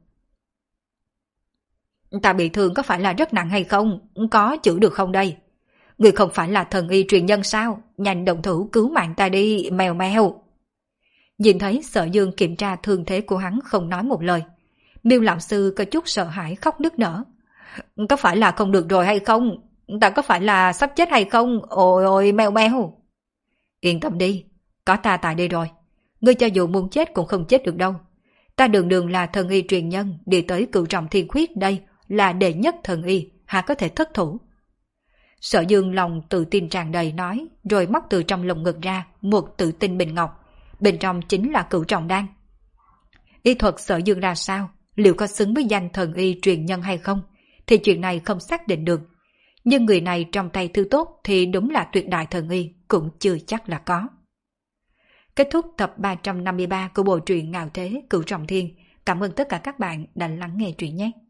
Ta bị thương có phải là rất nặng hay không? Có chữa được không đây? Người không phải là thần y truyền nhân sao? Nhanh động thủ cứu mạng ta đi, mèo mèo. Nhìn thấy Sở Dương kiểm tra thương thế của hắn không nói một lời, Miêu lão sư có chút sợ hãi khóc nức nở. Có phải là không được rồi hay không? Ta có phải là sắp chết hay không? Ôi ôi mèo mèo. Yên tâm đi, có ta tại đây rồi. Ngươi cho dù muốn chết cũng không chết được đâu. Ta đường đường là thần y truyền nhân, đi tới cửu trọng thiên khuyết đây là đệ nhất thần y, há có thể thất thủ. Sở Dương lòng tự tin tràn đầy nói, rồi móc từ trong lồng ngực ra một tự tinh bình ngọc, bên trong chính là cửu trọng đan. Y thuật Sở Dương ra sao, liệu có xứng với danh thần y truyền nhân hay không, thì chuyện này không xác định được. Nhưng người này trong tay thứ tốt thì đúng là tuyệt đại thần y, cũng chưa chắc là có. Kết thúc tập ba trăm năm mươi ba của bộ truyện Ngạo Thế Cửu Trọng Thiên. Cảm ơn tất cả các bạn đã lắng nghe truyện nhé.